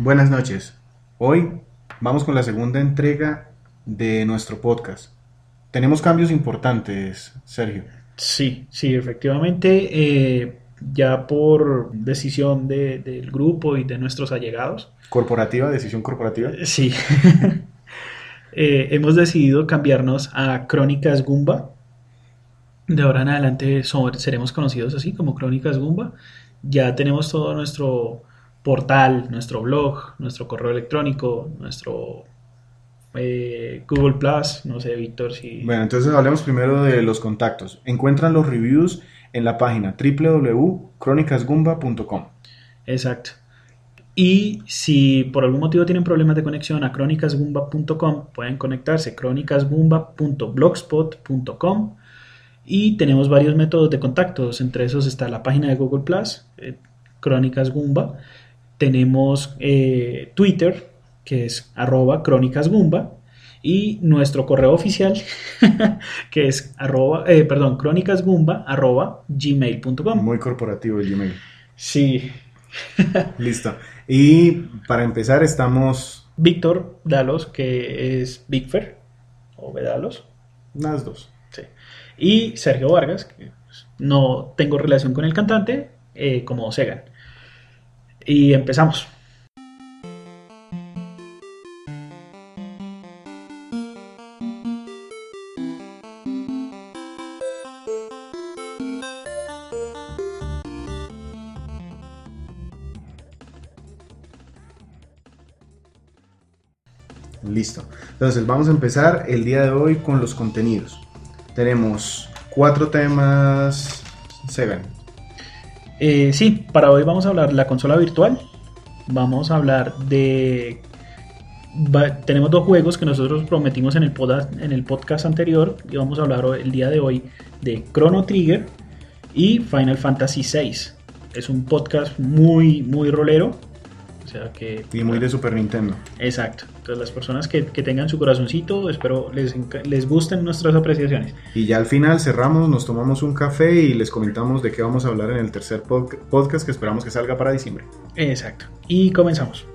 Buenas noches. Hoy vamos con la segunda entrega de nuestro podcast. Tenemos cambios importantes, Sergio. Sí, efectivamente, ya por decisión del grupo y de nuestros allegados, Corporativa, decisión corporativa. sí, hemos decidido cambiarnos a Crónicas Goomba. De ahora en adelante seremos conocidos así como Crónicas Goomba. Ya tenemos todo nuestro portal, nuestro blog, nuestro correo electrónico, nuestro Google Plus, no sé, Víctor, si... Bueno, entonces hablemos primero de los contactos. Encuentran los reviews en la página www.cronicasgoomba.com. Exacto. Y si por algún motivo tienen problemas de conexión a crónicasgoomba.com, pueden conectarse crónicasgoomba.blogspot.com y tenemos varios métodos de contactos. Entre esos está la página de Google Plus, Crónicas Goomba. Tenemos Twitter, que es @crónicasgoomba, y nuestro correo oficial, que es crónicasgoomba@gmail.com. Muy corporativo el Gmail. Sí. Listo. Y para empezar estamos... Víctor Dalos, que es Bigfer, o Vedalos. Las dos. Sí. Y Sergio Vargas, que no tengo relación con el cantante, como Segan. Y empezamos. Listo. Entonces vamos a empezar el día de hoy con los contenidos. Tenemos 4 temas. Segan. Sí, para hoy vamos a hablar de la consola virtual. Vamos a hablar de... tenemos 2 juegos que nosotros prometimos en el podcast anterior. Y vamos a hablar el día de hoy de Chrono Trigger y Final Fantasy VI. Es un podcast muy rolero. O sea que... Y muy de Super Nintendo. Exacto. Entonces las personas que tengan su corazoncito, espero les gusten nuestras apreciaciones. Y ya al final cerramos, nos tomamos un café y les comentamos de qué vamos a hablar en el tercer podcast que esperamos que salga para diciembre. Exacto. Y comenzamos.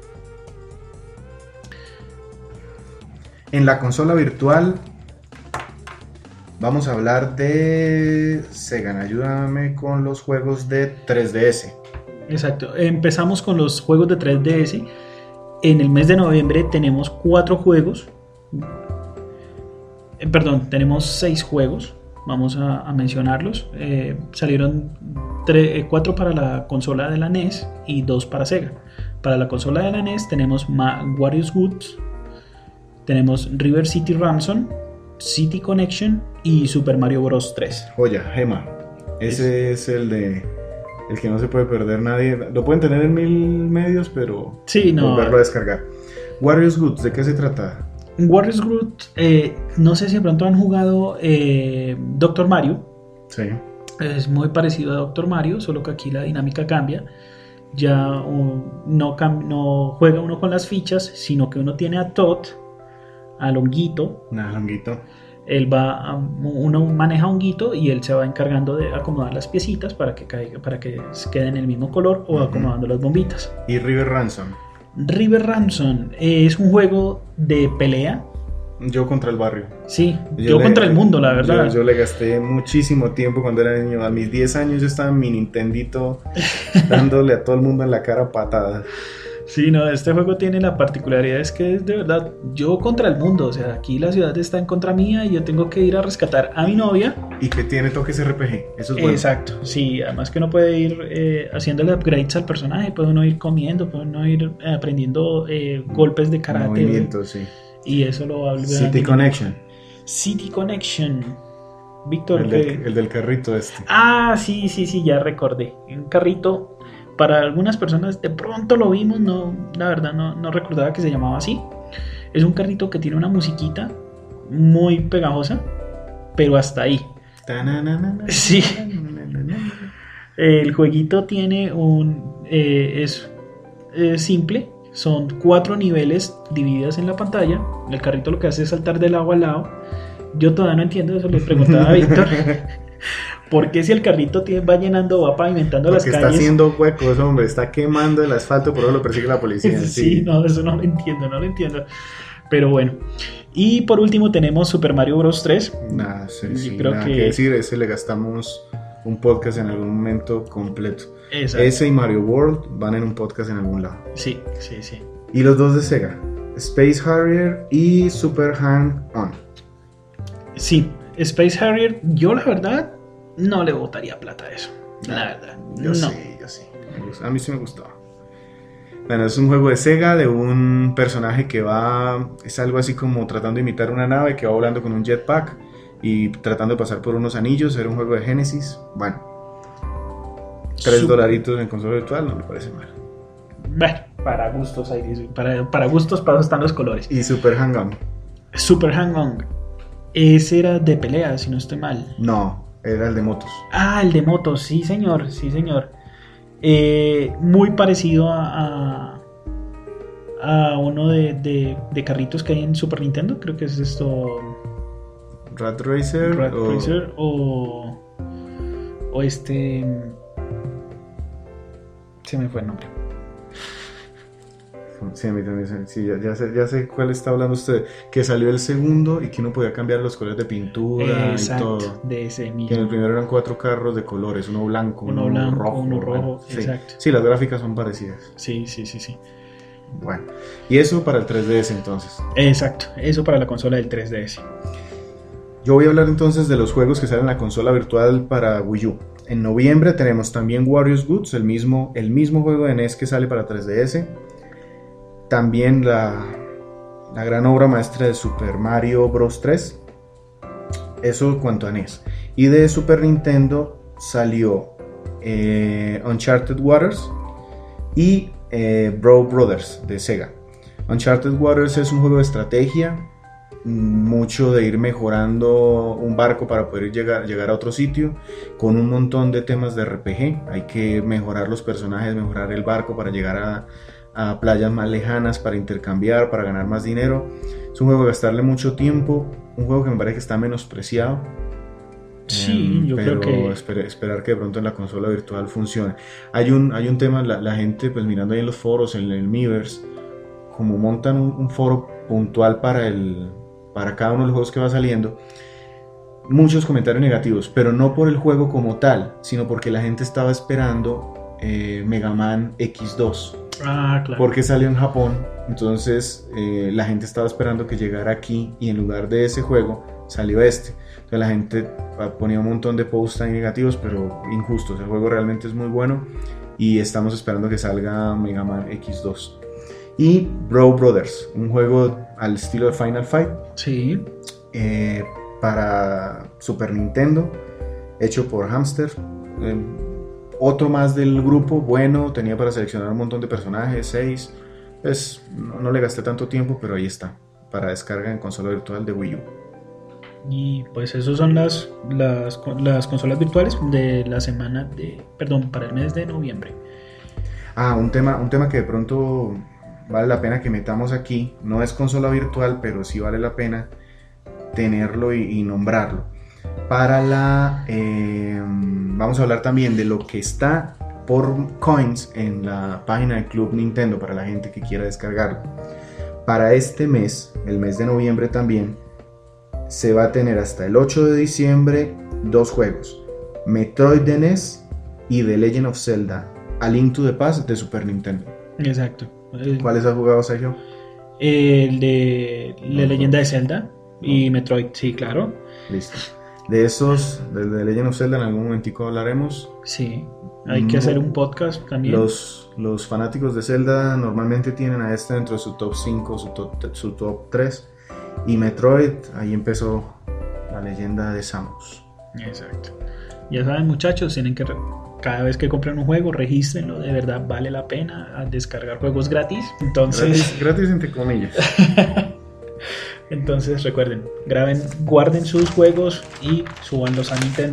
En la consola virtual vamos a hablar de... Segan, ayúdame con los juegos de 3DS. Exacto. Empezamos con los juegos de 3DS. En el mes de noviembre tenemos 4 juegos. Tenemos 6 juegos. Vamos a mencionarlos. Salieron 4 para la consola de la NES y 2 para Sega. Para la consola de la NES tenemos Warriors Woods, tenemos River City Ransom, City Connection y Super Mario Bros. 3. Joya, Gema. Ese es el que no se puede perder nadie. Lo pueden tener en 1000 medios, pero sí, no. Volverlo a descargar. Warriors Goods, ¿de qué se trata? Warriors Goods, no sé si de pronto han jugado Dr. Mario. Sí. Es muy parecido a Dr. Mario, solo que aquí la dinámica cambia. Ya no juega uno con las fichas, sino que uno tiene a Todd, al honguito. Honguito. Uno maneja un honguito y él se va encargando de acomodar las piecitas para que queden en el mismo color o acomodando las bombitas. ¿Y River Ransom? River Ransom es un juego de pelea. Yo contra el barrio. Sí, yo contra el mundo, la verdad. Yo le gasté muchísimo tiempo cuando era niño. A mis 10 años yo estaba en mi Nintendito dándole a todo el mundo en la cara patadas. Sí, no, este juego tiene la particularidad es que es de verdad yo contra el mundo, o sea, aquí la ciudad está en contra mía y yo tengo que ir a rescatar a mi novia. Y que tiene toques RPG, eso es bueno. Exacto, sí, además que uno puede ir haciéndole upgrades al personaje, puede uno ir comiendo, puede uno ir aprendiendo golpes de karate. Movimientos, sí. Y eso lo habla. City Connection. City Connection. Víctor. El del carrito este. Ah, sí, ya recordé. Un carrito. Para algunas personas de pronto lo vimos, la verdad no recordaba que se llamaba así. Es un carrito que tiene una musiquita muy pegajosa, pero hasta ahí. Sí. El jueguito tiene es simple. Son 4 niveles divididos en la pantalla. El carrito lo que hace es saltar del lado al lado. Yo todavía no entiendo eso, le preguntaba a Víctor. ¿Por qué si el carrito va llenando, va pavimentando las Porque calles? está haciendo huecos, hombre, está quemando el asfalto, por eso lo persigue la policía. Sí, no, eso no lo entiendo, no lo entiendo. Pero bueno. Y por último tenemos Super Mario Bros. 3. Nada, sí, Yo sí, creo nada que... que decir, ese le gastamos un podcast en algún momento completo. Exacto. Ese y Mario World van en un podcast en algún lado. Sí, sí, sí. Y los dos de Sega, Space Harrier y Super Hang On. Sí, Space Harrier, yo la verdad no le botaría plata a eso. La verdad. Yo no. sí. A mí sí me gustaba. Bueno, es un juego de Sega de un personaje que va, es algo así como tratando de imitar una nave que va volando con un jetpack y tratando de pasar por unos anillos. Era un juego de Genesis. Bueno, $3 en consola virtual no me parece mal. Bueno, para gustos, para gustos para eso están los colores. Y Super Hang-On. Super Hang-On. Ese era de pelea, si no estoy mal. No, era el de motos. Ah, el de motos, sí señor, sí señor. Muy parecido a uno de carritos que hay en Super Nintendo. Creo que es esto. Rat Racer. Racer o este. Se me fue el nombre. Sí, a mí también. Sí, ya sé cuál está hablando usted. Que salió el segundo y que uno podía cambiar los colores de pintura Exacto, y todo. de ese mismo. Que en el primero eran 4 carros de colores, uno blanco, Uno blanco, rojo. uno rojo, bueno, sí. exacto. Sí, las gráficas son parecidas. Sí. Bueno, y eso para el 3DS entonces. Exacto, eso para la consola del 3DS. Yo voy a hablar entonces de los juegos que salen en la consola virtual para Wii U. En noviembre tenemos también Warriors Goods, el mismo juego de NES que sale para 3DS. También la gran obra maestra de Super Mario Bros. 3. Eso en cuanto a NES. Y de Super Nintendo salió Uncharted Waters y Bro Brothers de Sega. Uncharted Waters es un juego de estrategia, mucho de ir mejorando un barco para poder llegar a otro sitio, con un montón de temas de RPG. Hay que mejorar los personajes, mejorar el barco para llegar a playas más lejanas, para intercambiar, para ganar más dinero. Es un juego de gastarle mucho tiempo, un juego que me parece que está menospreciado. Sí, yo creo que... esperar que de pronto en la consola virtual funcione. Hay un tema, la gente pues mirando ahí en los foros, en el Miiverse, como montan un foro puntual para cada uno de los juegos que va saliendo, muchos comentarios negativos, pero no por el juego como tal, sino porque la gente estaba esperando Mega Man X2. Ah, claro. Porque salió en Japón, entonces la gente estaba esperando que llegara aquí y en lugar de ese juego salió este. Entonces la gente ponía un montón de posts ahí negativos, pero injustos. El juego realmente es muy bueno y estamos esperando que salga Mega Man X2. Y Bro Brothers, un juego al estilo de Final Fight. Sí. Para Super Nintendo, hecho por Hamster. Otro más del grupo, bueno, tenía para seleccionar un montón de personajes, 6. Pues no le gasté tanto tiempo, pero ahí está, para descarga en consola virtual de Wii U. Y pues esos son las consolas virtuales de la semana para el mes de noviembre. Un tema que de pronto vale la pena que metamos aquí, no es consola virtual, pero sí vale la pena tenerlo y nombrarlo. Vamos a hablar también de lo que está por coins en la página del Club Nintendo para la gente que quiera descargarlo. Para este mes, el mes de noviembre también, se va a tener hasta el 8 de diciembre 2 juegos: Metroid de NES y The Legend of Zelda A Link to the Past de Super Nintendo. Exacto. ¿Cuáles has jugado, Sergio? El de La Leyenda de Zelda y Metroid, sí, claro. Listo. De esos, del de Legend of Zelda, en algún momentico hablaremos. Sí, hay que hacer un podcast también. Los fanáticos de Zelda normalmente tienen a este dentro de su top 5, su top 3. Y Metroid, ahí empezó la leyenda de Samus. Exacto. Ya saben, muchachos, tienen que cada vez que compren un juego, regístrenlo, de verdad vale la pena descargar juegos gratis. Entonces, gratis entre comillas. Entonces recuerden, guarden sus juegos y súbanlos a Nintendo.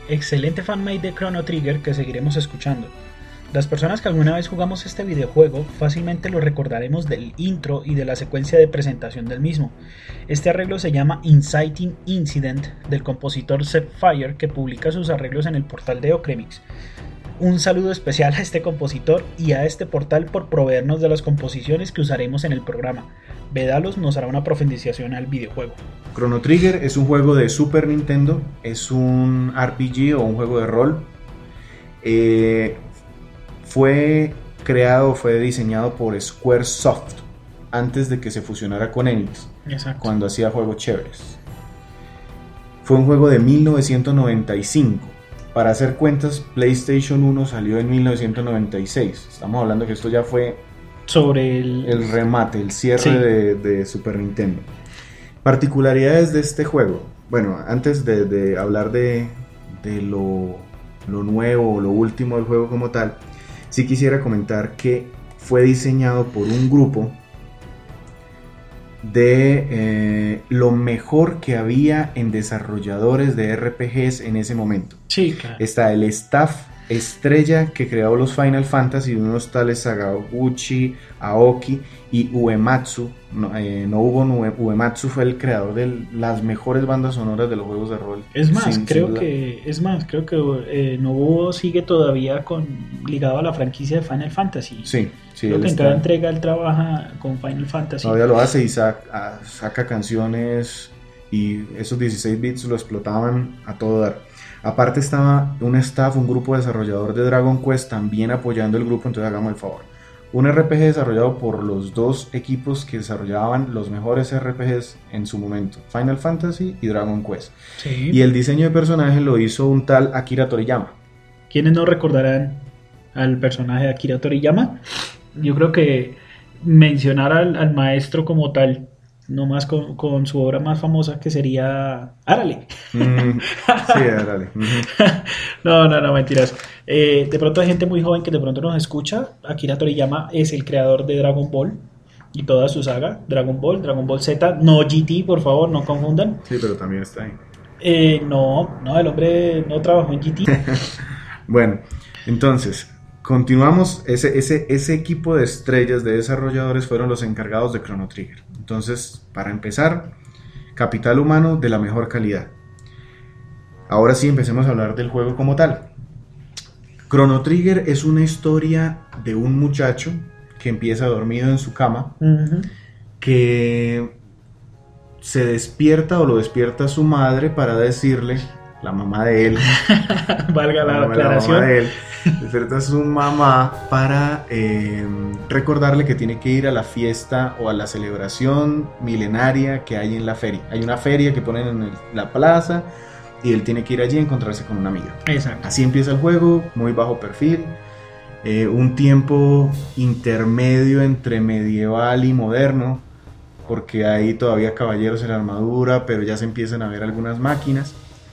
excelente fanmade de Chrono Trigger que seguiremos escuchando. Las personas que alguna vez jugamos este videojuego fácilmente lo recordaremos del intro y de la secuencia de presentación del mismo. Este arreglo se llama Inciting Incident del compositor Zephyr, que publica sus arreglos en el portal de Ocremix. Un saludo especial a este compositor y a este portal por proveernos de las composiciones que usaremos en el programa. Vedalos nos hará una profundización al videojuego. Chrono Trigger es un juego de Super Nintendo, es un RPG o un juego de rol. Fue diseñado por Squaresoft antes de que se fusionara con Enix. Exacto. Cuando hacía juegos chéveres. Fue un juego de 1995. Para hacer cuentas, PlayStation 1 salió en 1996. Estamos hablando que esto ya fue sobre el remate, el cierre de Super Nintendo. Particularidades de este juego. Bueno, antes de hablar de lo nuevo o lo último del juego como tal, sí quisiera comentar que fue diseñado por un grupo de lo mejor que había en desarrolladores de RPGs en ese momento. Sí, claro. Está el staff estrella que creó los Final Fantasy, unos tales Sakaguchi, Aoki y Uematsu. Nobuo Uematsu fue el creador de las mejores bandas sonoras de los juegos de rol. Es más, creo que Nobuo sigue todavía ligado a la franquicia de Final Fantasy. Sí, creo que en cada entrega él trabaja con Final Fantasy. Todavía lo hace y saca canciones, y esos 16 bits lo explotaban a todo dar. Aparte estaba un grupo desarrollador de Dragon Quest también apoyando el grupo, entonces hagamos el favor. Un RPG desarrollado por los dos equipos que desarrollaban los mejores RPGs en su momento, Final Fantasy y Dragon Quest. Sí. Y el diseño de personaje lo hizo un tal Akira Toriyama. ¿Quiénes no recordarán al personaje de Akira Toriyama? Yo creo que mencionar al maestro como tal, nomás con su obra más famosa, que sería Árale. Sí, Árale. No, mentiras. De pronto hay gente muy joven que de pronto nos escucha. Akira Toriyama es el creador de Dragon Ball y toda su saga, Dragon Ball Z, no GT, por favor, no confundan. Sí, pero también está ahí. No, el hombre no trabajó en GT. Bueno, entonces continuamos. Ese equipo de estrellas de desarrolladores fueron los encargados de Chrono Trigger. Entonces, para empezar, capital humano de la mejor calidad. Ahora sí, empecemos a hablar del juego como tal. Chrono Trigger es una historia de un muchacho que empieza dormido en su cama, que se despierta o lo despierta su madre para decirle, la mamá de él, valga la aclaración, la mamá de él, despierta a su mamá para recordarle que tiene que ir a la fiesta o a la celebración milenaria que hay en la feria. Hay una feria que ponen en la plaza y él tiene que ir allí a encontrarse con una amiga. Exacto. Así empieza el juego, muy bajo perfil, un tiempo intermedio entre medieval y moderno, porque hay todavía caballeros en armadura, pero ya se empiezan a ver algunas máquinas.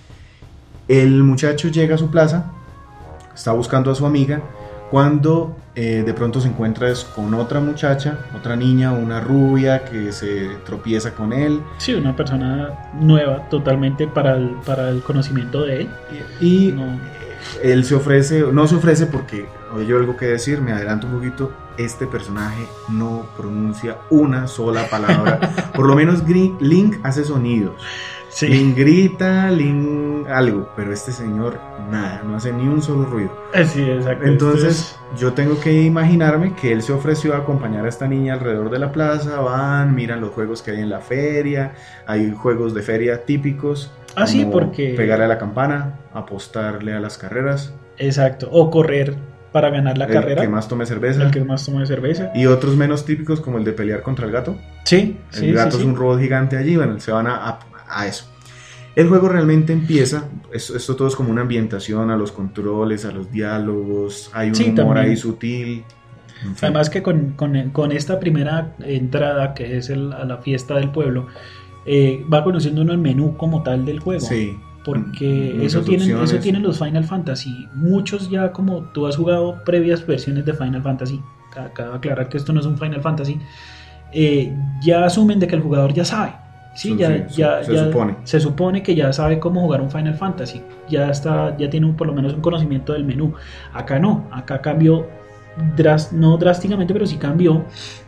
El muchacho llega a su plaza, está buscando a su amiga, cuando de pronto se encuentra con otra muchacha, otra niña, una rubia que se tropieza con él. Sí, una persona nueva totalmente para el conocimiento de él. Y él no se ofrece porque, oye, yo algo que decir, me adelanto un poquito, este personaje no pronuncia una sola palabra. Por lo menos Link hace sonidos. Sí. Link grita, Link algo, pero este señor nada, no hace ni un solo ruido. Sí, exacto. Entonces yo tengo que imaginarme que él se ofreció a acompañar a esta niña alrededor de la plaza, van, miran los juegos que hay en la feria, hay juegos de feria típicos. Sí, porque pegarle a la campana, apostarle a las carreras. Exacto, o correr para ganar la carrera. El que más tome cerveza. El que más tome cerveza. Y otros menos típicos como el de pelear contra el gato. Sí, el gato es un robot gigante allí, bueno, se van a eso. El juego realmente empieza, esto todo es como una ambientación, a los controles, a los diálogos, hay un humor también ahí sutil. En fin. Además que con esta primera entrada, que es a la fiesta del pueblo, va conociendo uno el menú como tal del juego. Sí. Porque eso tienen los Final Fantasy. Muchos ya, como tú has jugado previas versiones de Final Fantasy, cabe aclarar que esto no es un Final Fantasy, ya asumen de que el jugador ya sabe. Sí, ya supone. Se supone que ya sabe cómo jugar un Final Fantasy. Ya tiene por lo menos un conocimiento del menú. Acá no, acá cambió, no drásticamente, pero sí cambió.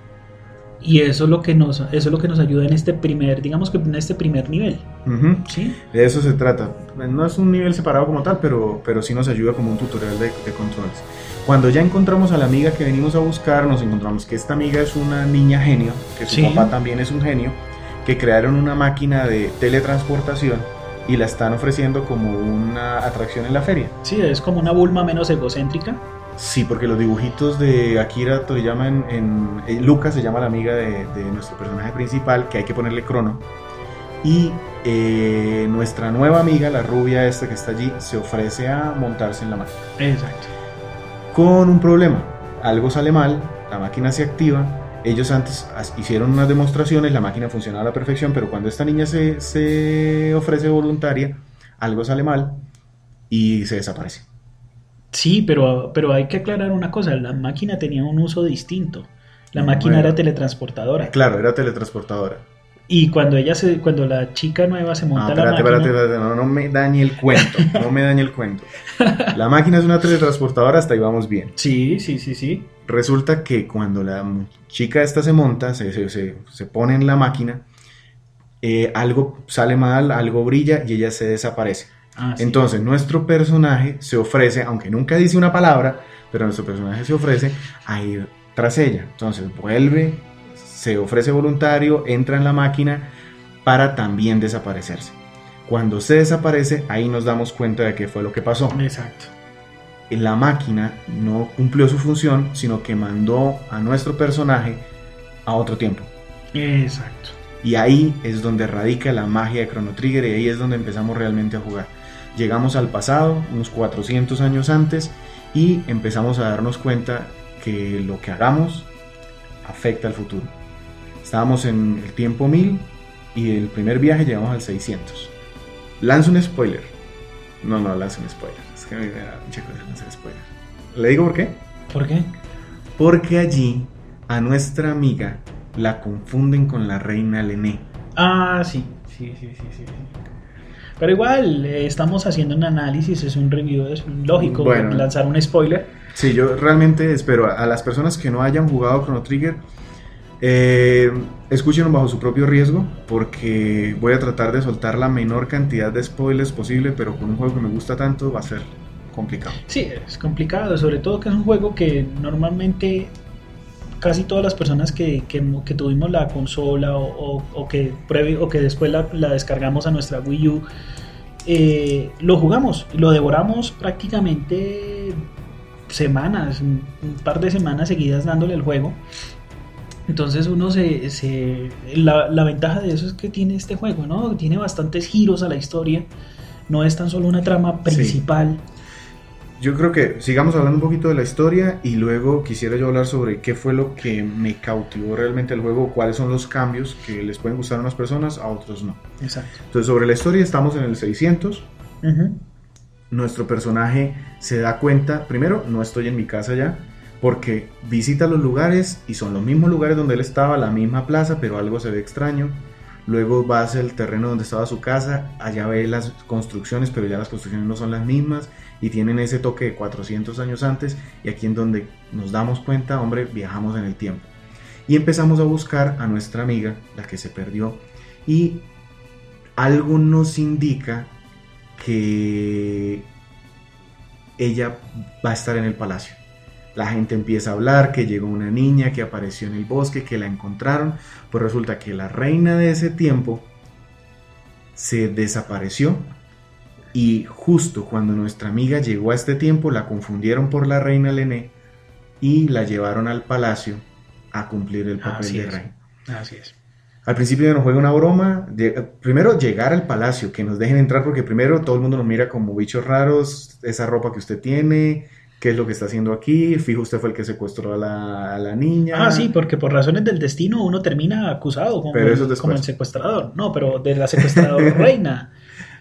Y eso es lo que nos ayuda en este primer, digamos que en este primer nivel. Uh-huh. ¿Sí? De eso se trata. No es un nivel separado como tal, pero sí nos ayuda como un tutorial de controles. Cuando ya encontramos a la amiga que venimos a buscar, nos encontramos que esta amiga es una niña genio, que su papá también es un genio, que crearon una máquina de teletransportación y la están ofreciendo como una atracción en la feria. Sí, es como una Bulma menos egocéntrica. Sí, porque los dibujitos de Akira Toriyama Luca se llama la amiga de nuestro personaje principal, que hay que ponerle crono. Y nuestra nueva amiga, la rubia esta que está allí, se ofrece a montarse en la máquina. Exacto. Con un problema, algo sale mal, la máquina se activa. Ellos antes hicieron unas demostraciones, la máquina funcionaba a la perfección, pero cuando esta niña se ofrece voluntaria, algo sale mal y se desaparece. Sí, pero hay que aclarar una cosa, la máquina tenía un uso distinto. La máquina era teletransportadora. Claro, era teletransportadora. Y cuando la chica nueva se monta la máquina... Espérate, no me dañe el cuento, no me dañe el cuento. La máquina es una teletransportadora, hasta ahí vamos bien. Sí. Resulta que cuando la chica esta se monta, se pone en la máquina, algo sale mal, algo brilla y ella se desaparece. Sí. Entonces nuestro personaje se ofrece, aunque nunca dice una palabra, pero nuestro personaje se ofrece a ir tras ella. Entonces vuelve, se ofrece voluntario, entra en la máquina para también desaparecerse. Cuando se desaparece, ahí nos damos cuenta de qué fue lo que pasó. Exacto. La máquina no cumplió su función, sino que mandó a nuestro personaje a otro tiempo. Exacto. Y ahí es donde radica la magia de Chrono Trigger, y ahí es donde empezamos realmente a jugar. Llegamos al pasado, unos 400 años antes, y empezamos a darnos cuenta que lo que hagamos afecta al futuro. Estábamos en el tiempo 1000 y el primer viaje llegamos al 600. Lanzo un spoiler. No lanzo un spoiler. Es que a mí me da mucha cosa lanzar spoiler. ¿Le digo por qué? ¿Por qué? Porque allí a nuestra amiga la confunden con la reina Lené. Ah, sí. Pero igual, estamos haciendo un análisis, es un review, es lógico lanzar un spoiler. Sí, yo realmente espero a las personas que no hayan jugado Chrono Trigger, escúchenlo bajo su propio riesgo, porque voy a tratar de soltar la menor cantidad de spoilers posible, pero con un juego que me gusta tanto va a ser complicado. Sí, es complicado, sobre todo que es un juego que normalmente casi todas las personas que tuvimos la consola o que después la descargamos a nuestra Wii U, lo jugamos, lo devoramos prácticamente semanas, un par de semanas seguidas dándole el juego. Entonces uno la ventaja de eso es que tiene este juego, ¿no? Tiene bastantes giros a la historia, no es tan solo una trama principal. Sí. Yo creo que sigamos hablando un poquito de la historia y luego quisiera yo hablar sobre qué fue lo que me cautivó realmente el juego, cuáles son los cambios que les pueden gustar a unas personas, a otros no. Exacto. Entonces, sobre la historia, estamos en el 600. Uh-huh. Nuestro personaje se da cuenta, primero, no estoy en mi casa ya, porque visita los lugares y son los mismos lugares donde él estaba, la misma plaza, pero algo se ve extraño. Luego va hacia el terreno donde estaba su casa, allá ve las construcciones, pero ya las construcciones no son las mismas y tienen ese toque de 400 años antes, y aquí en donde nos damos cuenta, hombre, viajamos en el tiempo. Y empezamos a buscar a nuestra amiga, la que se perdió, y algo nos indica que ella va a estar en el palacio. La gente empieza a hablar que llegó una niña que apareció en el bosque, que la encontraron. Pues resulta que la reina de ese tiempo se desapareció, y justo cuando nuestra amiga llegó a este tiempo la confundieron por la reina Lené y la llevaron al palacio a cumplir el papel de reina. Así es. Al principio nos juega una broma, primero llegar al palacio, que nos dejen entrar, porque primero todo el mundo nos mira como bichos raros, esa ropa que usted tiene, qué es lo que está haciendo aquí, fijo, usted fue el que secuestró a la niña. Sí, porque por razones del destino uno termina acusado como el secuestrador, no, pero de la secuestradora reina.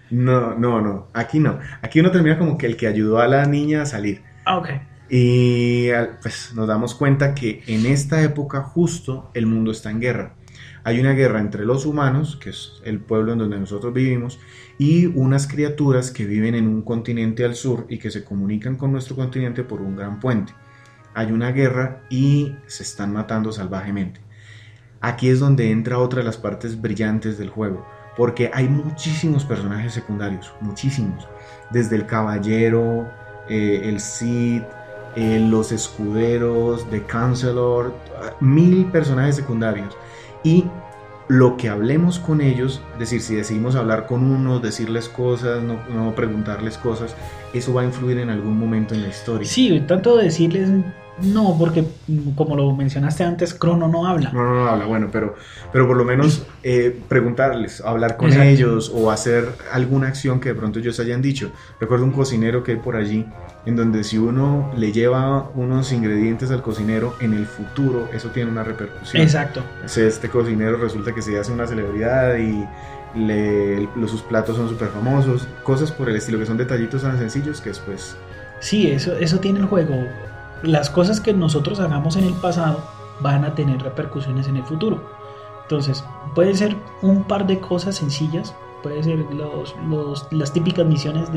No, aquí no, aquí uno termina como que el que ayudó a la niña a salir. Ok. Y pues nos damos cuenta que en esta época justo el mundo está en guerra. hay una guerra entre los humanos, que es el pueblo en donde nosotros vivimos, y unas criaturas que viven en un continente al sur y que se comunican con nuestro continente por un gran puente. Hay una guerra y se están matando salvajemente. Aquí es donde entra otra de las partes brillantes del juego, porque hay muchísimos personajes secundarios, muchísimos, desde el caballero, el Cid, los escuderos, The Counselor, 1000 personajes secundarios. Y lo que hablemos con ellos, es decir, si decidimos hablar con uno, decirles cosas, no preguntarles cosas, eso va a influir en algún momento en la historia. Sí, tanto decirles no, porque como lo mencionaste antes, Crono no habla. No habla, bueno, pero por lo menos preguntarles, hablar con Exacto. ellos o hacer alguna acción que de pronto ellos hayan dicho. Recuerdo un cocinero que hay por allí, en donde si uno le lleva unos ingredientes al cocinero, en el futuro eso tiene una repercusión. Exacto. Este cocinero resulta que se hace una celebridad y sus platos son súper famosos, cosas por el estilo, que son detallitos tan sencillos que después... Sí, eso tiene el juego. Las cosas que nosotros hagamos en el pasado van a tener repercusiones en el futuro. Entonces, puede ser un par de cosas sencillas, puede ser las típicas misiones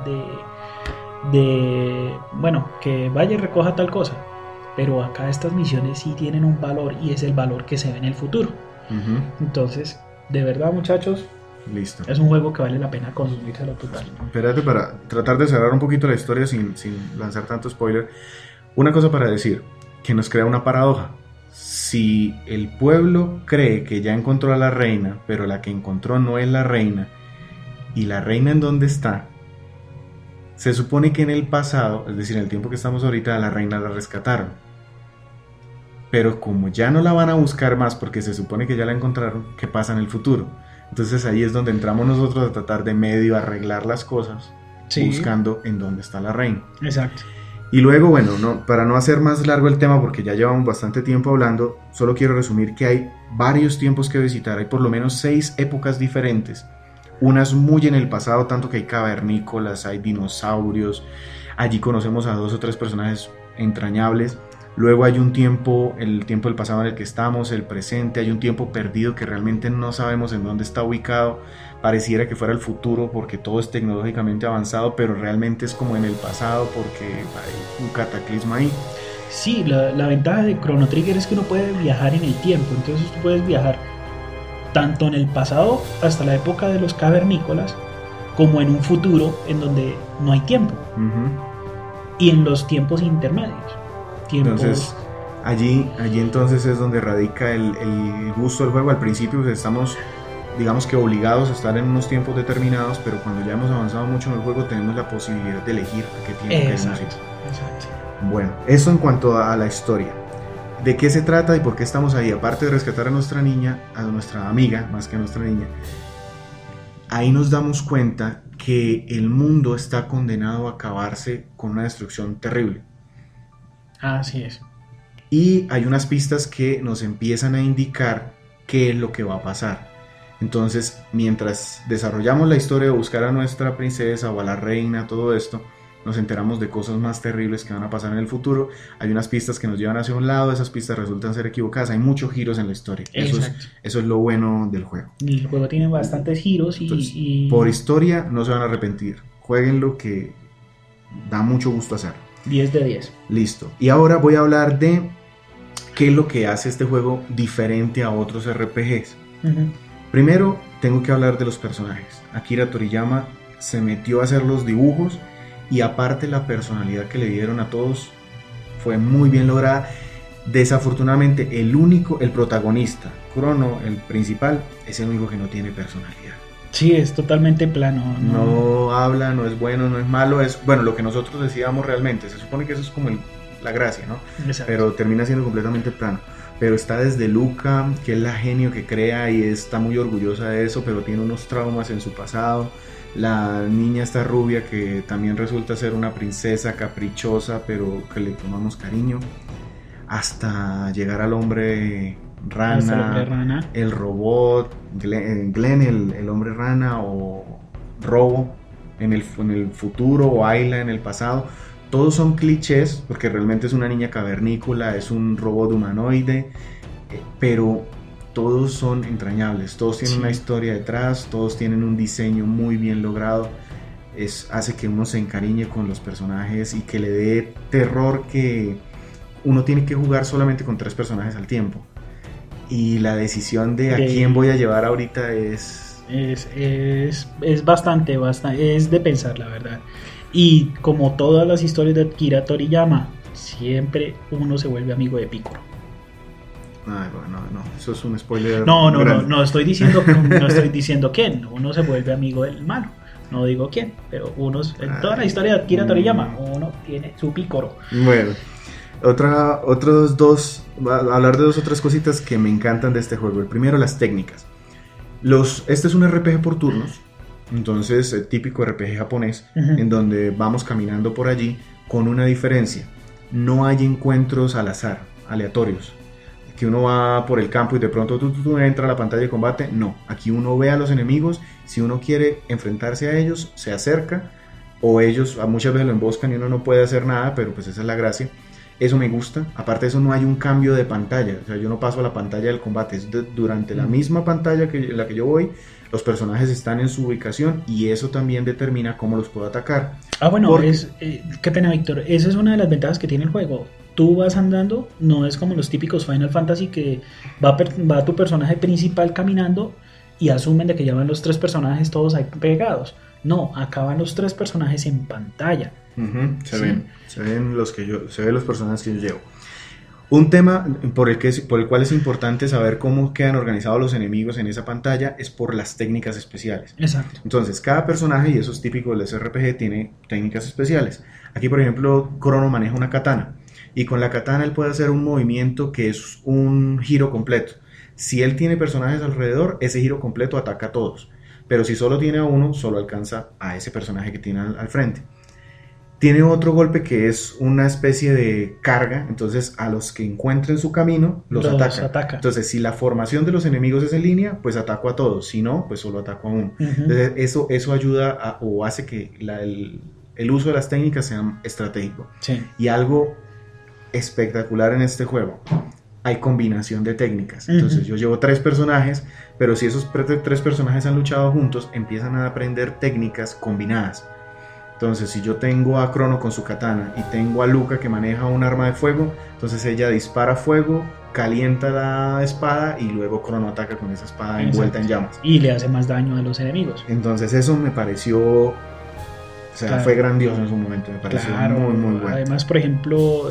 bueno, que vaya y recoja tal cosa. Pero acá estas misiones sí tienen un valor y es el valor que se ve en el futuro. Entonces, de verdad, muchachos, listo. Es un juego que vale la pena consumirse total. Espérate, para tratar de cerrar un poquito la historia sin lanzar tanto spoiler. Una cosa para decir, que nos crea una paradoja. Si el pueblo cree que ya encontró a la reina, pero la que encontró no es la reina, ¿y la reina en dónde está? Se supone que en el pasado, es decir, en el tiempo que estamos ahorita, a la reina la rescataron. Pero como ya no la van a buscar más porque se supone que ya la encontraron, ¿qué pasa en el futuro? Entonces ahí es donde entramos nosotros a tratar de medio arreglar las cosas, sí, buscando en dónde está la reina. Exacto. Y luego, bueno, para no hacer más largo el tema, porque ya llevamos bastante tiempo hablando, solo quiero resumir que hay varios tiempos que visitar, hay por lo menos 6 épocas diferentes, unas muy en el pasado, tanto que hay cavernícolas, hay dinosaurios, allí conocemos a 2 o 3 personajes entrañables. Luego hay un tiempo, el tiempo del pasado en el que estamos, el presente, hay un tiempo perdido que realmente no sabemos en dónde está ubicado, pareciera que fuera el futuro porque todo es tecnológicamente avanzado, pero realmente es como en el pasado porque hay un cataclismo ahí. Sí, la ventaja de Chrono Trigger es que uno puede viajar en el tiempo, entonces tú puedes viajar tanto en el pasado hasta la época de los cavernícolas, como en un futuro en donde no hay tiempo, y en los tiempos intermedios. Entonces allí entonces es donde radica el gusto del juego. Al principio pues, estamos, digamos que obligados a estar en unos tiempos determinados, pero cuando ya hemos avanzado mucho en el juego tenemos la posibilidad de elegir a qué tiempo queremos ir. Exacto. Bueno, eso en cuanto a la historia. ¿De qué se trata y por qué estamos ahí? Aparte de rescatar a nuestra niña, a nuestra amiga, más que a nuestra niña, ahí nos damos cuenta que el mundo está condenado a acabarse con una destrucción terrible. Así es. Y hay unas pistas que nos empiezan a indicar qué es lo que va a pasar. Entonces, mientras desarrollamos la historia de buscar a nuestra princesa o a la reina, todo esto, nos enteramos de cosas más terribles que van a pasar en el futuro. Hay unas pistas que nos llevan hacia un lado, esas pistas resultan ser equivocadas. Hay muchos giros en la historia. Eso es lo bueno del juego. El juego tiene bastantes giros y por historia no se van a arrepentir. Jueguenlo, que da mucho gusto hacerlo. 10 de 10. Listo. Y ahora voy a hablar de qué es lo que hace este juego diferente a otros RPGs. Primero, tengo que hablar de los personajes. Akira Toriyama se metió a hacer los dibujos y aparte la personalidad que le dieron a todos fue muy bien lograda. Desafortunadamente, el protagonista, Crono, el principal, es el único que no tiene personalidad. Sí, es totalmente plano. No habla, no es bueno, no es malo, es bueno lo que nosotros decíamos realmente. Se supone que eso es como la gracia, ¿no? Exacto. Pero termina siendo completamente plano. Pero está desde Luca, que es la genio que crea y está muy orgullosa de eso, pero tiene unos traumas en su pasado. La niña esta rubia que también resulta ser una princesa caprichosa, pero que le tomamos cariño. Hasta llegar al hombre rana, el robot, Glenn el hombre rana, o Robo en el futuro, o Ayla en el pasado. Todos son clichés porque realmente es una niña cavernícola, es un robot humanoide, pero todos son entrañables, todos tienen una historia detrás, todos tienen un diseño muy bien logrado. Hace que uno se encariñe con los personajes y que le dé terror que uno tiene que jugar solamente con 3 personajes al tiempo. Y la decisión de a quién voy a llevar ahorita es bastante, es de pensar, la verdad. Y como todas las historias de Akira Toriyama, siempre uno se vuelve amigo de Picoro. Ay, bueno, no, eso es un spoiler. No estoy diciendo quién. Uno se vuelve amigo del malo. No digo quién, pero en toda la historia de Akira Toriyama, uno tiene su Picoro. Bueno, hablar de 2 o 3 cositas que me encantan de este juego. El primero, las técnicas. Este es un RPG por turnos, entonces típico RPG japonés, en donde vamos caminando por allí con una diferencia. No hay encuentros al azar, aleatorios, que uno va por el campo y de pronto tú entra a la pantalla de combate. No, aquí uno ve a los enemigos, si uno quiere enfrentarse a ellos, se acerca, o ellos muchas veces lo emboscan y uno no puede hacer nada, pero pues esa es la gracia. Eso me gusta. Aparte de eso, no hay un cambio de pantalla, o sea, yo no paso a la pantalla del combate, es durante la misma pantalla en la que yo voy, los personajes están en su ubicación y eso también determina cómo los puedo atacar. Bueno, qué pena, Víctor, esa es una de las ventajas que tiene el juego. Tú vas andando, no es como los típicos Final Fantasy que va tu personaje principal caminando y asumen de que ya van los 3 personajes todos ahí pegados. No, acá van los 3 personajes en pantalla. Se ven los personajes que yo llevo. Un tema por el cual es importante saber cómo quedan organizados los enemigos en esa pantalla es por las técnicas especiales. Exacto. Entonces, cada personaje, y eso es típico del SRPG, tiene técnicas especiales. Aquí, por ejemplo, Crono maneja una katana. Y con la katana él puede hacer un movimiento que es un giro completo. Si él tiene personajes alrededor, ese giro completo ataca a todos. Pero si solo tiene a uno, solo alcanza a ese personaje que tiene al frente. Tiene otro golpe que es una especie de carga, entonces a los que encuentren su camino los ataca. Entonces, si la formación de los enemigos es en línea, pues ataco a todos. Si no, pues solo ataco a uno. Entonces, eso ayuda o hace que el uso de las técnicas sea estratégico. Sí. Y algo espectacular en este juego, hay combinación de técnicas. Entonces yo llevo 3 personajes, pero si esos 3 personajes han luchado juntos, empiezan a aprender técnicas combinadas. Entonces, si yo tengo a Crono con su katana y tengo a Luca que maneja un arma de fuego, entonces ella dispara fuego, calienta la espada y luego Crono ataca con esa espada envuelta en llamas. Y le hace más daño a los enemigos. Entonces eso me pareció... fue grandioso en su momento, me pareció muy, muy bueno. Además, por ejemplo,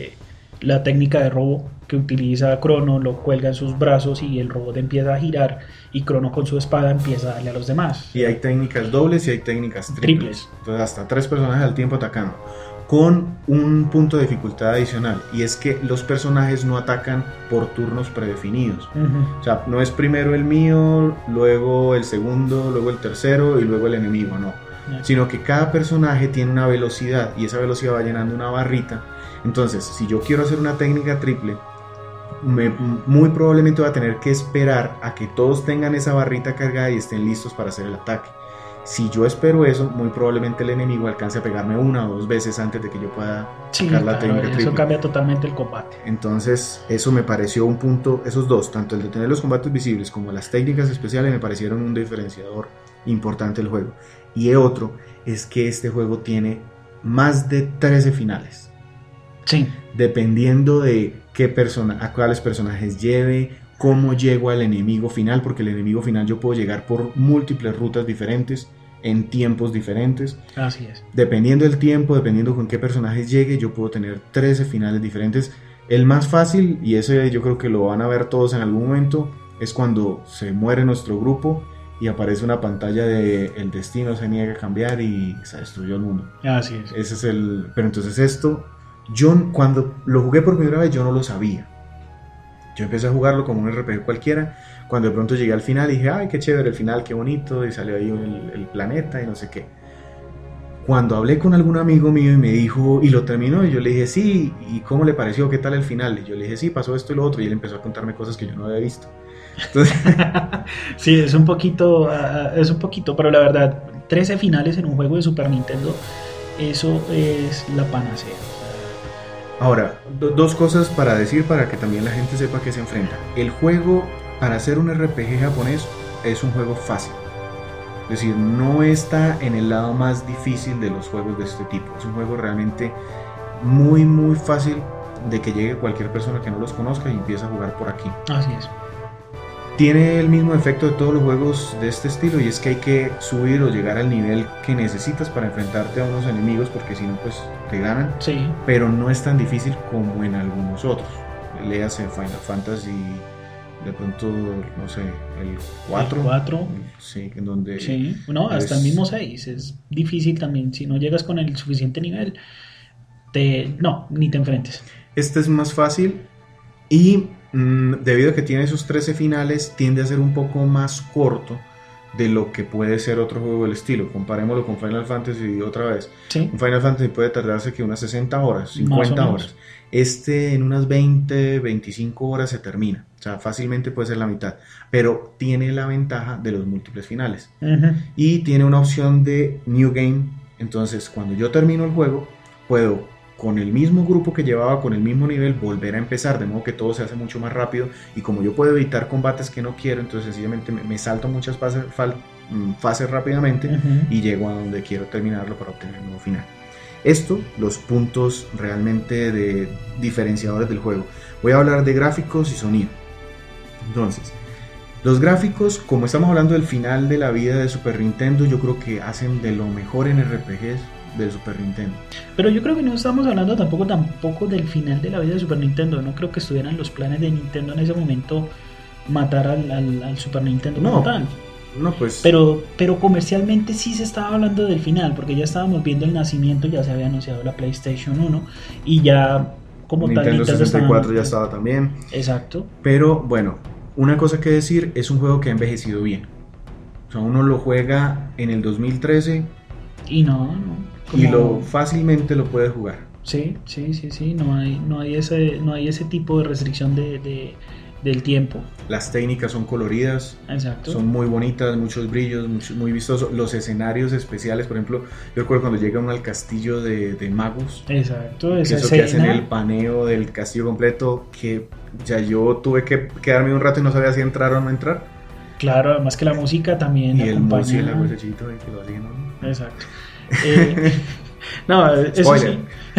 la técnica de robo que utiliza Crono, lo cuelga en sus brazos y el robot empieza a girar y Crono con su espada empieza a darle a los demás. Y hay técnicas dobles y hay técnicas triples. Entonces hasta 3 personajes al tiempo atacando. Con un punto de dificultad adicional, y es que los personajes no atacan por turnos predefinidos. O sea, no es primero el mío, luego el segundo, luego el tercero y luego el enemigo, no. Sino que cada personaje tiene una velocidad y esa velocidad va llenando una barrita. Entonces, si yo quiero hacer una técnica triple, muy probablemente voy a tener que esperar a que todos tengan esa barrita cargada y estén listos para hacer el ataque. Si yo espero eso, muy probablemente el enemigo alcance a pegarme 1 o 2 veces antes de que yo pueda sacar la técnica triple. Eso cambia totalmente el combate. Entonces, eso me pareció un punto, esos dos, tanto el de tener los combates visibles como las técnicas especiales, me parecieron un diferenciador importante del juego. Y otro es que este juego tiene más de 13 finales. Sí. Dependiendo de a cuáles personajes lleve, cómo llego al enemigo final, porque el enemigo final yo puedo llegar por múltiples rutas diferentes, en tiempos diferentes. Así es. Dependiendo del tiempo, dependiendo con qué personajes llegue, yo puedo tener 13 finales diferentes. El más fácil, y ese yo creo que lo van a ver todos en algún momento, es cuando se muere nuestro grupo y aparece una pantalla de el destino se niega a cambiar y se destruyó el mundo. Así es. Ese es pero entonces esto, yo cuando lo jugué por primera vez yo no lo sabía. Yo empecé a jugarlo como un RPG cualquiera, cuando de pronto llegué al final y dije, ay, qué chévere el final, qué bonito, y salió ahí el planeta y no sé qué. Cuando hablé con algún amigo mío y me dijo, y lo terminó, y yo le dije, sí, ¿y cómo le pareció? ¿Qué tal el final? Y yo le dije, sí, pasó esto y lo otro, y él empezó a contarme cosas que yo no había visto. Entonces... sí, es un poquito, pero la verdad, 13 finales en un juego de Super Nintendo, eso es la panacea. Ahora, 2 cosas para decir para que también la gente sepa que se enfrenta. El juego para hacer un RPG japonés es un juego fácil. Es decir, no está en el lado más difícil de los juegos de este tipo. Es un juego realmente muy muy fácil de que llegue cualquier persona que no los conozca y empiece a jugar por aquí. Así es. Tiene el mismo efecto de todos los juegos de este estilo, y es que hay que subir o llegar al nivel que necesitas para enfrentarte a unos enemigos, porque si no pues te ganan. Sí. Pero no es tan difícil como en algunos otros. Léase Final Fantasy, de pronto, no sé, el 4. El 4. Sí, en donde... Sí, no, hasta el mismo 6. Es difícil también. Si no llegas con el suficiente nivel, no, ni te enfrentes. Este es más fácil y debido a que tiene sus 13 finales, tiende a ser un poco más corto de lo que puede ser otro juego del estilo. Comparémoslo con Final Fantasy otra vez. Sí. Un Final Fantasy puede tardarse que unas 60 horas, 50 horas. Este en unas 20, 25 horas se termina. O sea, fácilmente puede ser la mitad. Pero tiene la ventaja de los múltiples finales. Uh-huh. Y tiene una opción de New Game. Entonces, cuando yo termino el juego, puedo, con el mismo grupo que llevaba, con el mismo nivel, volver a empezar, de modo que todo se hace mucho más rápido. Y como yo puedo evitar combates que no quiero, entonces sencillamente me salto muchas fases rápidamente. Uh-huh. Y llego a donde quiero terminarlo para obtener el nuevo final. Esto, los puntos realmente de diferenciadores del juego. Voy a hablar de gráficos y sonido. Entonces, los gráficos, como estamos hablando del final de la vida de Super Nintendo, yo creo que hacen de lo mejor en RPGs del Super Nintendo. Pero yo creo que no estamos hablando tampoco del final de la vida de Super Nintendo. No creo que estuvieran los planes de Nintendo en ese momento matar al Super Nintendo como tal. No, pues. Pero comercialmente sí se estaba hablando del final, porque ya estábamos viendo el nacimiento, ya se había anunciado la PlayStation 1 y ya como Nintendo 64 ya estaba también. Exacto. Pero bueno, una cosa que decir, es un juego que ha envejecido bien. O sea, uno lo juega en el 2013 y no y fácilmente lo puede jugar. Sí, no hay ese tipo de restricción del tiempo. Las técnicas son coloridas. Exacto. Son muy bonitas, muchos brillos, muy vistosos. Los escenarios especiales, por ejemplo, yo recuerdo cuando llega uno al castillo de magos. Exacto, eso que hacen el paneo del castillo completo, que ya yo tuve que quedarme un rato y no sabía si entrar o no entrar. Claro, además que la música también y acompaña. Y el huesecito que lo hacían, ¿no? Exacto. No, eso sí.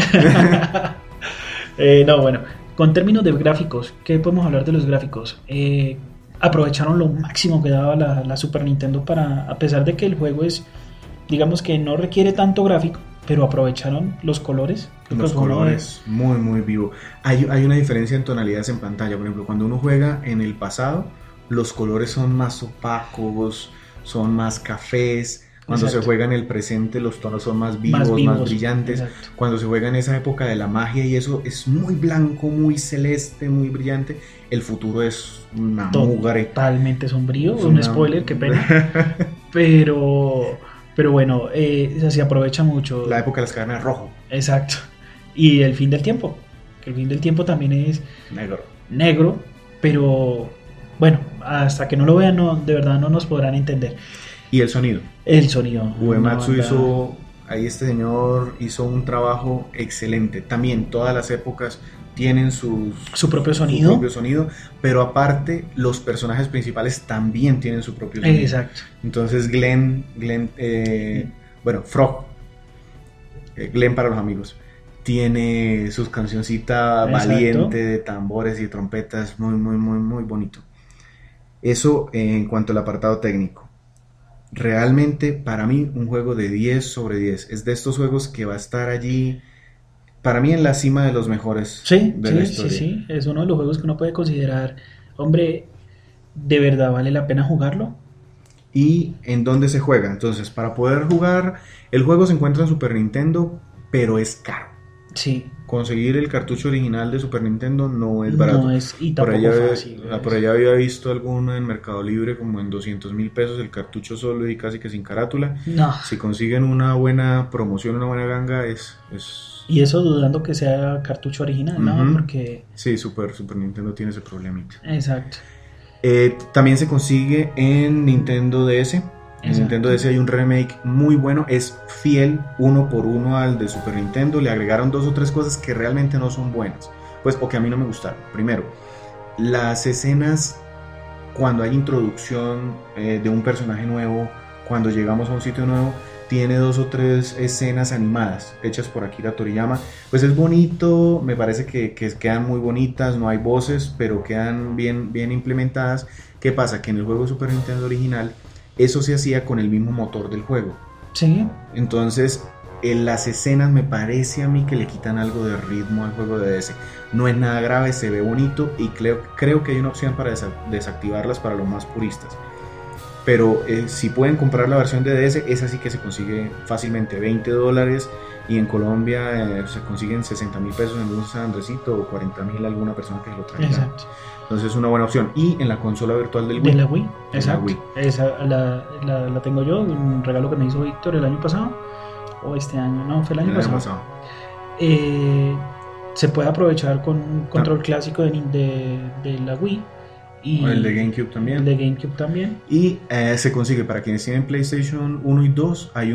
No, bueno, con términos de gráficos, ¿qué podemos hablar de los gráficos? Aprovecharon lo máximo que daba la Super Nintendo a pesar de que el juego es, digamos que no requiere tanto gráfico, pero aprovecharon los colores. Los colores, muy muy vivo. Hay una diferencia en tonalidades en pantalla. Por ejemplo, cuando uno juega en el pasado, los colores son más opacos, son más cafés. Cuando Exacto. se juega en el presente, los tonos son más vivos, más brillantes. Exacto. Cuando se juega en esa época de la magia y eso, es muy blanco, muy celeste, muy brillante. El futuro es una mugre. Totalmente sombrío, un spoiler, qué pena. Pero bueno, se aprovecha mucho. La época de las cavernas rojo. Exacto. Y el fin del tiempo. Que el fin del tiempo también es negro, pero bueno, hasta que no lo vean, de verdad no nos podrán entender. Y el sonido. El sonido. Uematsu este señor hizo un trabajo excelente. También todas las épocas tienen su propio sonido, pero aparte los personajes principales también tienen su propio sonido. Exacto. Entonces Frog, Glenn para los amigos, tiene sus cancioncita valiente de tambores y trompetas, muy muy muy muy bonito. Eso en cuanto al apartado técnico. Realmente para mí un juego de 10 sobre 10. Es de estos juegos que va a estar allí, para mí, en la cima de los mejores de la historia. Sí, es uno de los juegos que uno puede considerar, hombre, ¿de verdad vale la pena jugarlo? ¿Y en dónde se juega? Entonces, para poder jugar, el juego se encuentra en Super Nintendo, pero es caro. Sí. Conseguir el cartucho original de Super Nintendo no es barato. No es, y tampoco fácil. Por allá había visto alguno en Mercado Libre como en 200,000 pesos el cartucho solo y casi que sin carátula. No. Si consiguen una buena promoción, una buena ganga, es... Y eso dudando que sea cartucho original, ¿no? Uh-huh. Porque... Sí, Super Nintendo tiene ese problemita. Exacto. También se consigue en Nintendo DS. En Nintendo DS hay un remake muy bueno, es fiel uno por uno al de Super Nintendo. Le agregaron 2 o 3 cosas que realmente no son buenas, pues, o que a mí no me gustaron. Primero, las escenas cuando hay introducción de un personaje nuevo, cuando llegamos a un sitio nuevo, tiene 2 o 3 escenas animadas hechas por Akira Toriyama. Pues es bonito, me parece que quedan muy bonitas, no hay voces, pero quedan bien implementadas. ¿Qué pasa? Que en el juego Super Nintendo original eso se hacía con el mismo motor del juego. Sí. Entonces, en las escenas me parece a mí que le quitan algo de ritmo al juego de DS. No es nada grave, se ve bonito y creo que hay una opción para desactivarlas para los más puristas. Pero si pueden comprar la versión de DS, esa sí que se consigue fácilmente, $20, y en Colombia se consiguen 60.000 pesos en un San Andresito o 40.000 alguna persona que lo traiga. Exacto. Entonces es una buena opción. Y en la consola virtual del Wii. De la Wii, De exacto. la Wii. Esa la tengo yo, un regalo que me hizo Víctor el año pasado. O este año, no, fue el año pasado. Se puede aprovechar con un control clásico de la Wii. Y el de GameCube también. El de GameCube también. Y se consigue para quienes tienen PlayStation 1 y 2. Hay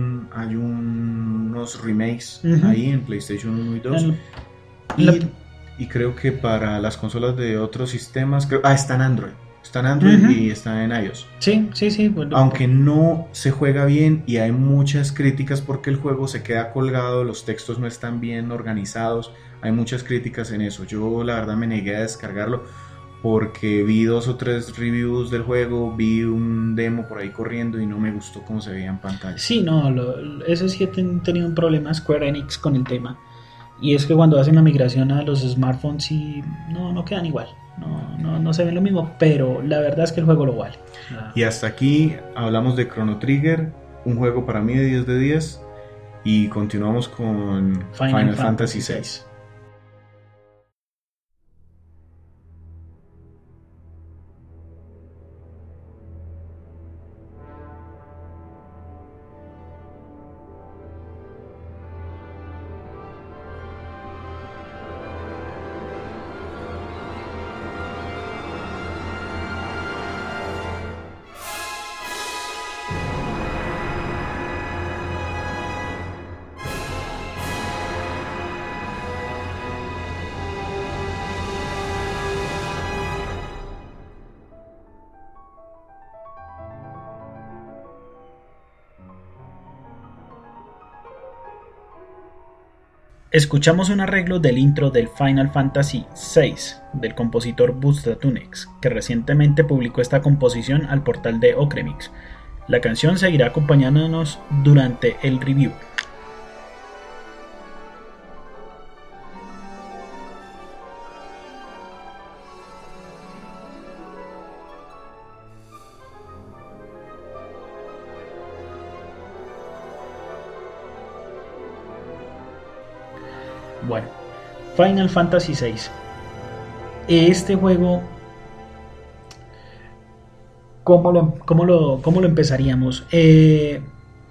unos remakes ahí en PlayStation 1 y 2. Y creo que para las consolas de otros sistemas, está en Android. Está en Android y está en iOS. Sí. Bueno, aunque no se juega bien y hay muchas críticas porque el juego se queda colgado, los textos no están bien organizados. Hay muchas críticas en eso. Yo la verdad me negué a descargarlo porque vi 2 o 3 reviews del juego, vi un demo por ahí corriendo y no me gustó cómo se veía en pantalla. Sí, no, eso sí he tenido un problema Square Enix con el tema. Y es que cuando hacen la migración a los smartphones sí, no quedan igual. No se ven lo mismo, pero la verdad es que el juego lo vale. Y hasta aquí hablamos de Chrono Trigger, un juego para mí de 10 de 10, y continuamos con Final Fantasy VI. Escuchamos un arreglo del intro del Final Fantasy VI del compositor Busta-Tunex, que recientemente publicó esta composición al portal de Ocremix. La canción seguirá acompañándonos durante el review. Bueno, Final Fantasy VI. Este juego, ¿cómo lo empezaríamos? El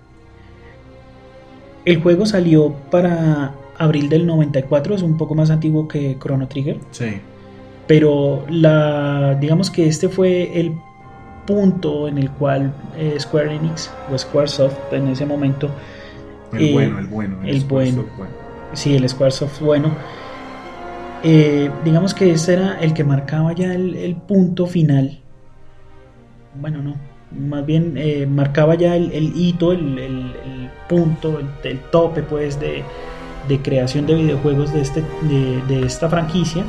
juego salió para abril del 94, es un poco más antiguo que Chrono Trigger. Sí. Pero digamos que este fue el punto en el cual Square Enix o Squaresoft en ese momento, el bueno. Sí, el Squaresoft bueno. Digamos que este era el que marcaba ya el punto final. Bueno, no. Más bien marcaba ya el hito, el punto, el tope pues de creación de videojuegos de esta franquicia.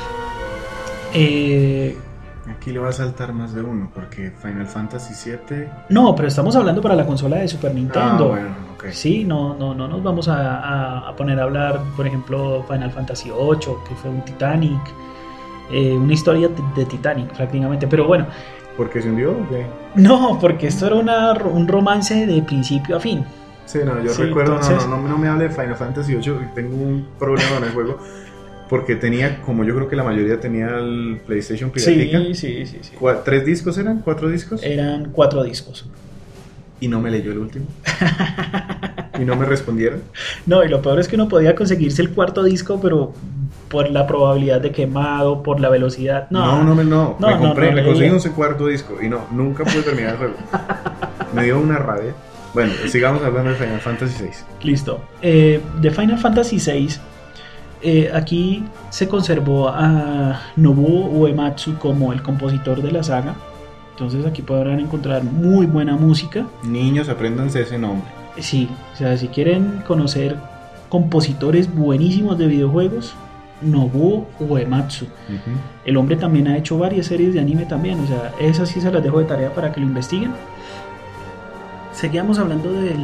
Aquí le va a saltar más de uno porque Final Fantasy VII... No, pero estamos hablando para la consola de Super Nintendo. Bueno, okay. Sí, no nos vamos a poner a hablar, por ejemplo, Final Fantasy VIII, que fue un Titanic, una historia de Titanic prácticamente, pero bueno. ¿Por qué se hundió? Okay. No, porque esto era un romance de principio a fin. Sí, no, yo recuerdo, entonces... no me hable de Final Fantasy VIII, tengo un problema en el juego. Porque tenía, como yo creo que la mayoría tenía el PlayStation piratica. Sí. ¿3 discos eran? ¿4 discos? Eran 4 discos. Y no me leyó el último. Y no me respondieron. No, y lo peor es que uno podía conseguirse el 4º disco, pero por la probabilidad de quemado, por la velocidad. Me conseguí un 4º disco y nunca pude terminar el juego. Me dio una rabia. Bueno, sigamos hablando de Final Fantasy VI. Listo. De Final Fantasy VI. Aquí se conservó a Nobuo Uematsu como el compositor de la saga. Entonces aquí podrán encontrar muy buena música. Niños, apréndanse ese nombre. Sí, o sea, si quieren conocer compositores buenísimos de videojuegos, Nobuo Uematsu. El hombre también ha hecho varias series de anime también, o sea, esas sí se las dejo de tarea para que lo investiguen. Seguíamos hablando de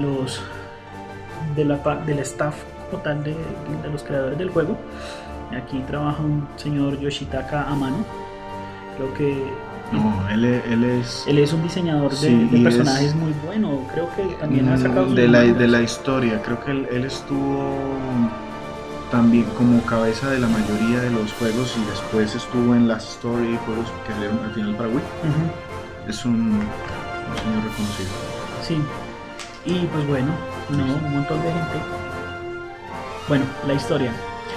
del staff como tal de los creadores del juego. Aquí trabaja un señor Yoshitaka Amano. Creo que no, él es un diseñador sí, de personajes muy bueno. Creo que también ha sacado de la historia. Creo que él estuvo también como cabeza de la mayoría de los juegos y después estuvo en las story juegos que salieron al final para Wii. Es un señor reconocido. Sí, y pues bueno, un montón de gente. Bueno, la historia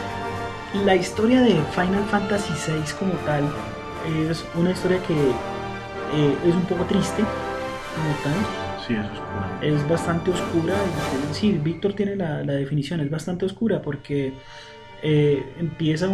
de Final Fantasy VI como tal es una historia que es un poco triste como tal. Sí, es oscura. Es bastante oscura. Sí, Víctor tiene la definición, es bastante oscura porque empieza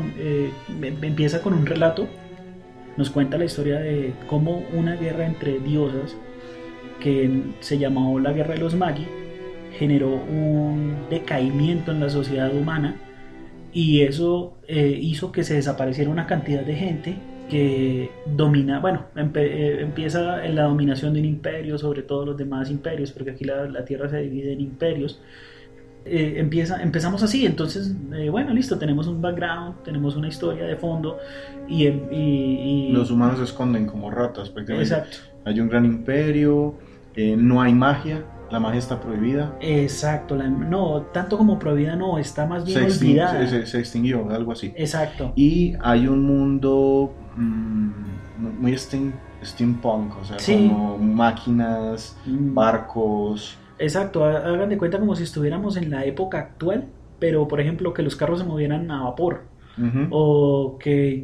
con un relato. Nos cuenta la historia de cómo una guerra entre diosas que se llamó la Guerra de los Magi generó un decaimiento en la sociedad humana, y eso hizo que se desapareciera una cantidad de gente que domina, empieza en la dominación de un imperio sobre todos los demás imperios, porque aquí la tierra se divide en imperios. Empezamos así, entonces listo, tenemos un background, tenemos una historia de fondo y los humanos se esconden como ratas prácticamente. Exacto. Hay un gran imperio, no hay magia, la magia está prohibida. Exacto, no, tanto como prohibida no, está más bien olvidada. Se extinguió, algo así. Exacto. Y hay un mundo muy steampunk, o sea, sí, como máquinas, barcos. Exacto, hagan de cuenta como si estuviéramos en la época actual, pero por ejemplo que los carros se movieran a vapor. O que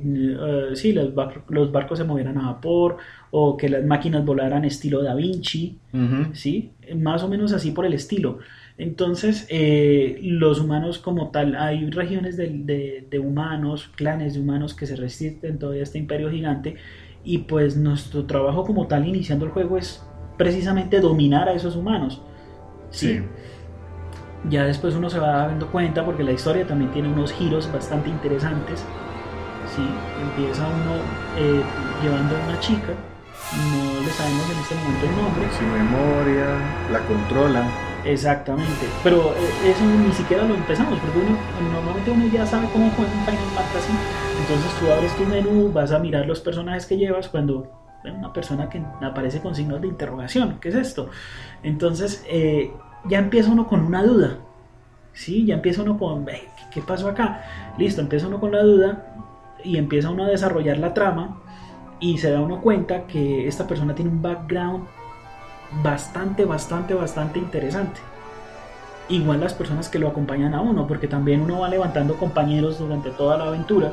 los barcos se movieran a vapor, o que las máquinas volaran estilo Da Vinci, ¿sí? Más o menos así por el estilo. Entonces los humanos como tal, hay regiones de humanos, clanes de humanos que se resisten todavía a este imperio gigante, y pues nuestro trabajo como tal iniciando el juego es precisamente dominar a esos humanos, ¿sí? Ya después uno se va dando cuenta, porque la historia también tiene unos giros bastante interesantes. Sí, empieza uno llevando a una chica, no le sabemos en este momento el nombre. Sin memoria, la controla. Exactamente, pero eso ni siquiera lo empezamos, porque normalmente uno ya sabe cómo juega un Final Fantasy. Entonces tú abres tu menú, vas a mirar los personajes que llevas, cuando una persona que aparece con signos de interrogación, ¿qué es esto? Entonces ya empieza uno con una duda, ¿sí? Ya empieza uno con, ¿qué pasó acá? Listo, empieza uno con la duda y empieza uno a desarrollar la trama, y se da uno cuenta que esta persona tiene un background bastante interesante. Igual las personas que lo acompañan a uno, porque también uno va levantando compañeros durante toda la aventura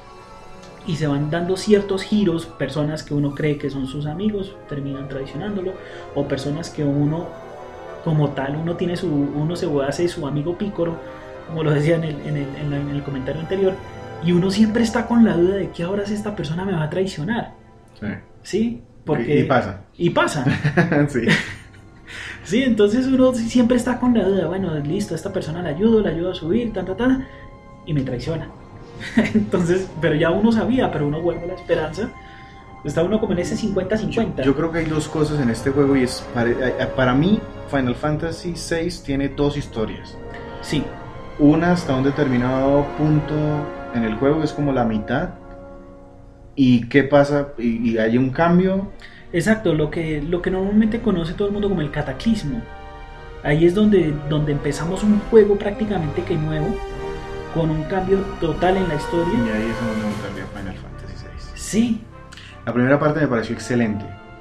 y se van dando ciertos giros. Personas que uno cree que son sus amigos terminan traicionándolo, o personas que uno como tal, uno se hace su amigo pícoro, como lo decía en el comentario anterior, y uno siempre está con la duda de que ahora esta persona me va a traicionar. ¿Sí? Porque, y pasa. Sí. Sí, entonces uno siempre está con la duda, bueno, listo, esta persona la ayudo a subir, y me traiciona. Entonces, pero ya uno sabía, pero uno vuelve a la esperanza. Está uno como en ese 50-50. Yo creo que hay dos cosas en este juego, y es para mí Final Fantasy VI tiene dos historias. Sí. Una hasta un determinado punto en el juego, es como la mitad. ¿Y qué pasa? Y hay un cambio. Exacto, lo que normalmente conoce todo el mundo como el cataclismo. Ahí es donde empezamos un juego prácticamente que nuevo, con un cambio total en la historia. Y ahí es donde cambió Final Fantasy VI. Sí. La primera parte me pareció excelente.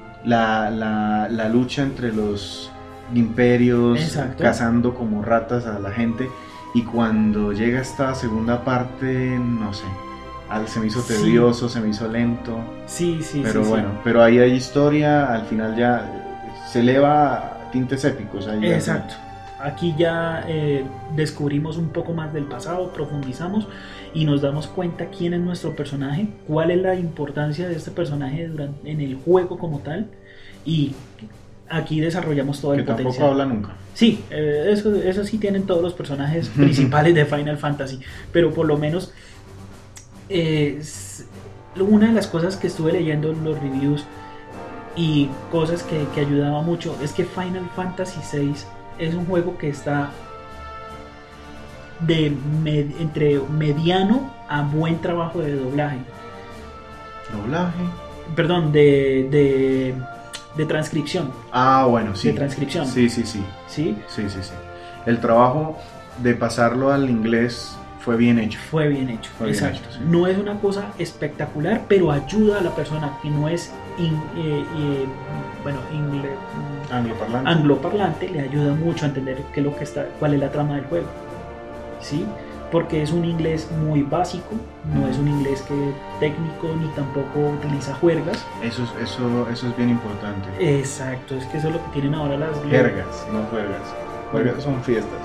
La lucha entre los imperios. Exacto. Cazando como ratas a la gente. Y cuando llega esta segunda parte, no sé, se me hizo tedioso, se me hizo lento. Sí. Pero bueno, pero ahí hay historia, al final ya se eleva a tintes épicos. Ahí exacto. Aquí ya descubrimos un poco más del pasado, profundizamos y nos damos cuenta quién es nuestro personaje, cuál es la importancia de este personaje en el juego como tal, y aquí desarrollamos todo el potencial. Que tampoco habla nunca. Sí, eso sí tienen todos los personajes principales de Final Fantasy, pero por lo menos una de las cosas que estuve leyendo en los reviews y cosas que ayudaba mucho es que Final Fantasy VI es un juego que está entre mediano a buen trabajo de doblaje. ¿Doblaje? Perdón, de transcripción. Ah, bueno, sí. De transcripción. Sí. ¿Sí? Sí. El trabajo de pasarlo al inglés fue bien hecho. Fue bien hecho, exacto. Sí. No es una cosa espectacular, pero ayuda a la persona que no es angloparlante, le ayuda mucho a entender cuál es la trama del juego. ¿Sí? Porque es un inglés muy básico, no es un inglés técnico ni tampoco utiliza juergas. Eso es bien importante. Exacto, es que eso es lo que tienen ahora las jergas, no juergas. Juergas son fiestas.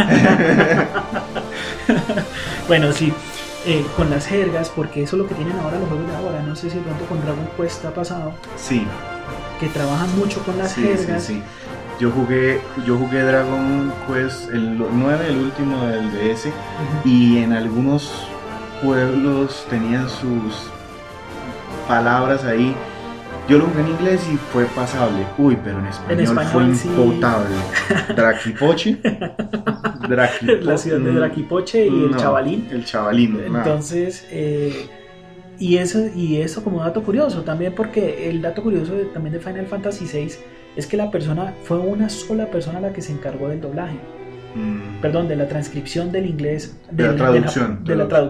Bueno, sí, con las jergas, porque eso es lo que tienen ahora los juegos de ahora. No sé si de pronto con Dragon Quest ha pasado. Sí. Que trabajan mucho con las jergas. Sí. Yo jugué Dragon Quest el 9, el último del DS, y en algunos pueblos tenían sus palabras ahí. Yo lo jugué en inglés y fue pasable. Uy, pero en español fue impotable. Sí. Draquipoche. La ciudad de Draquipoche y el Chavalín. El Chavalín. Entonces, y eso como dato curioso también, porque el dato curioso también de Final Fantasy VI es que fue una sola persona la que se encargó del doblaje. Perdón, de la transcripción del inglés, de la traducción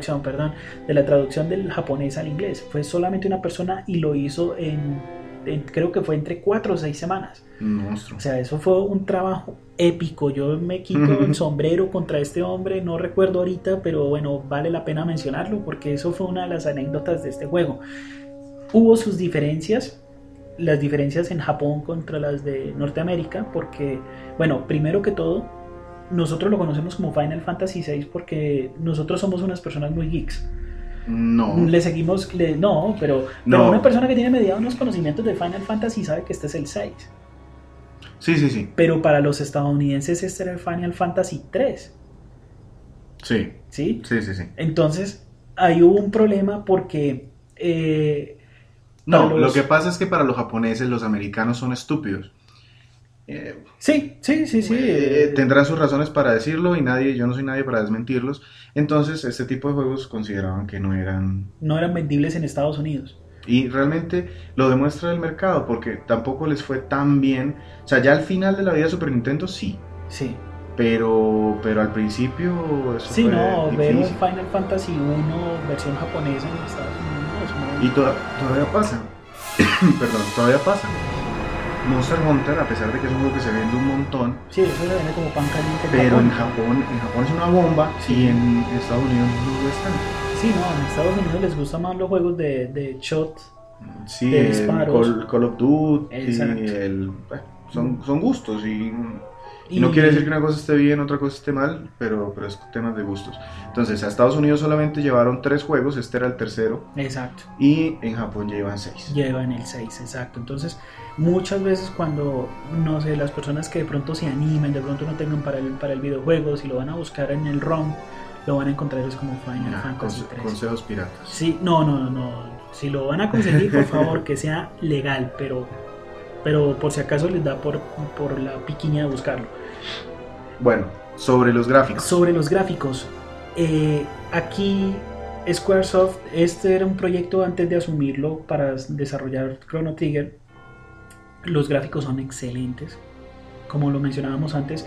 del japonés al inglés. Fue solamente una persona y lo hizo creo que fue entre 4 o 6 semanas. Monstruo. O sea, eso fue un trabajo épico. Yo me quito el sombrero contra este hombre, no recuerdo ahorita, pero bueno, vale la pena mencionarlo porque eso fue una de las anécdotas de este juego. Hubo sus diferencias, las diferencias en Japón contra las de Norteamérica, porque, bueno, primero que todo, nosotros lo conocemos como Final Fantasy VI porque nosotros somos unas personas muy geeks. No. Pero una persona que tiene mediado unos conocimientos de Final Fantasy sabe que este es el 6. Sí. Pero para los estadounidenses este era el Final Fantasy 3. Sí. ¿Sí? Sí. Entonces, ahí hubo un problema porque... lo que pasa es que para los japoneses los americanos son estúpidos. Sí. Tendrán sus razones para decirlo y yo no soy nadie para desmentirlos. Entonces este tipo de juegos consideraban que no eran vendibles en Estados Unidos. Y realmente lo demuestra el mercado porque tampoco les fue tan bien. O sea, ya al final de la vida de Super Nintendo sí. Pero al principio eso fue difícil. Ver un Final Fantasy 1 versión japonesa en Estados Unidos y todavía pasa. Todavía pasa. Monster Hunter, a pesar de que es un juego que se vende un montón, sí, eso se vende como pan caliente. Pero en Japón es una bomba, y en Estados Unidos no lo es tanto. Sí, en Estados Unidos les gustan más los juegos de shot, sí, de disparos. Call of Duty, son gustos y no quiere decir que una cosa esté bien, otra cosa esté mal, pero es temas de gustos. Entonces, a Estados Unidos solamente llevaron 3 juegos, este era el tercero. Exacto. Y en Japón ya llevan 6. Llevan el 6, exacto. Entonces, muchas veces cuando, no sé, las personas que de pronto se animen, de pronto no tengan para el videojuego, si lo van a buscar en el ROM, lo van a encontrar es como Final Fantasy 3. Consejos piratas. Sí, no. Si lo van a conseguir, por favor, que sea legal, pero por si acaso les da por la piquiña de buscarlo. Bueno, sobre los gráficos. Aquí Squaresoft, este era un proyecto antes de asumirlo para desarrollar Chrono Trigger. Los gráficos son excelentes, como lo mencionábamos antes.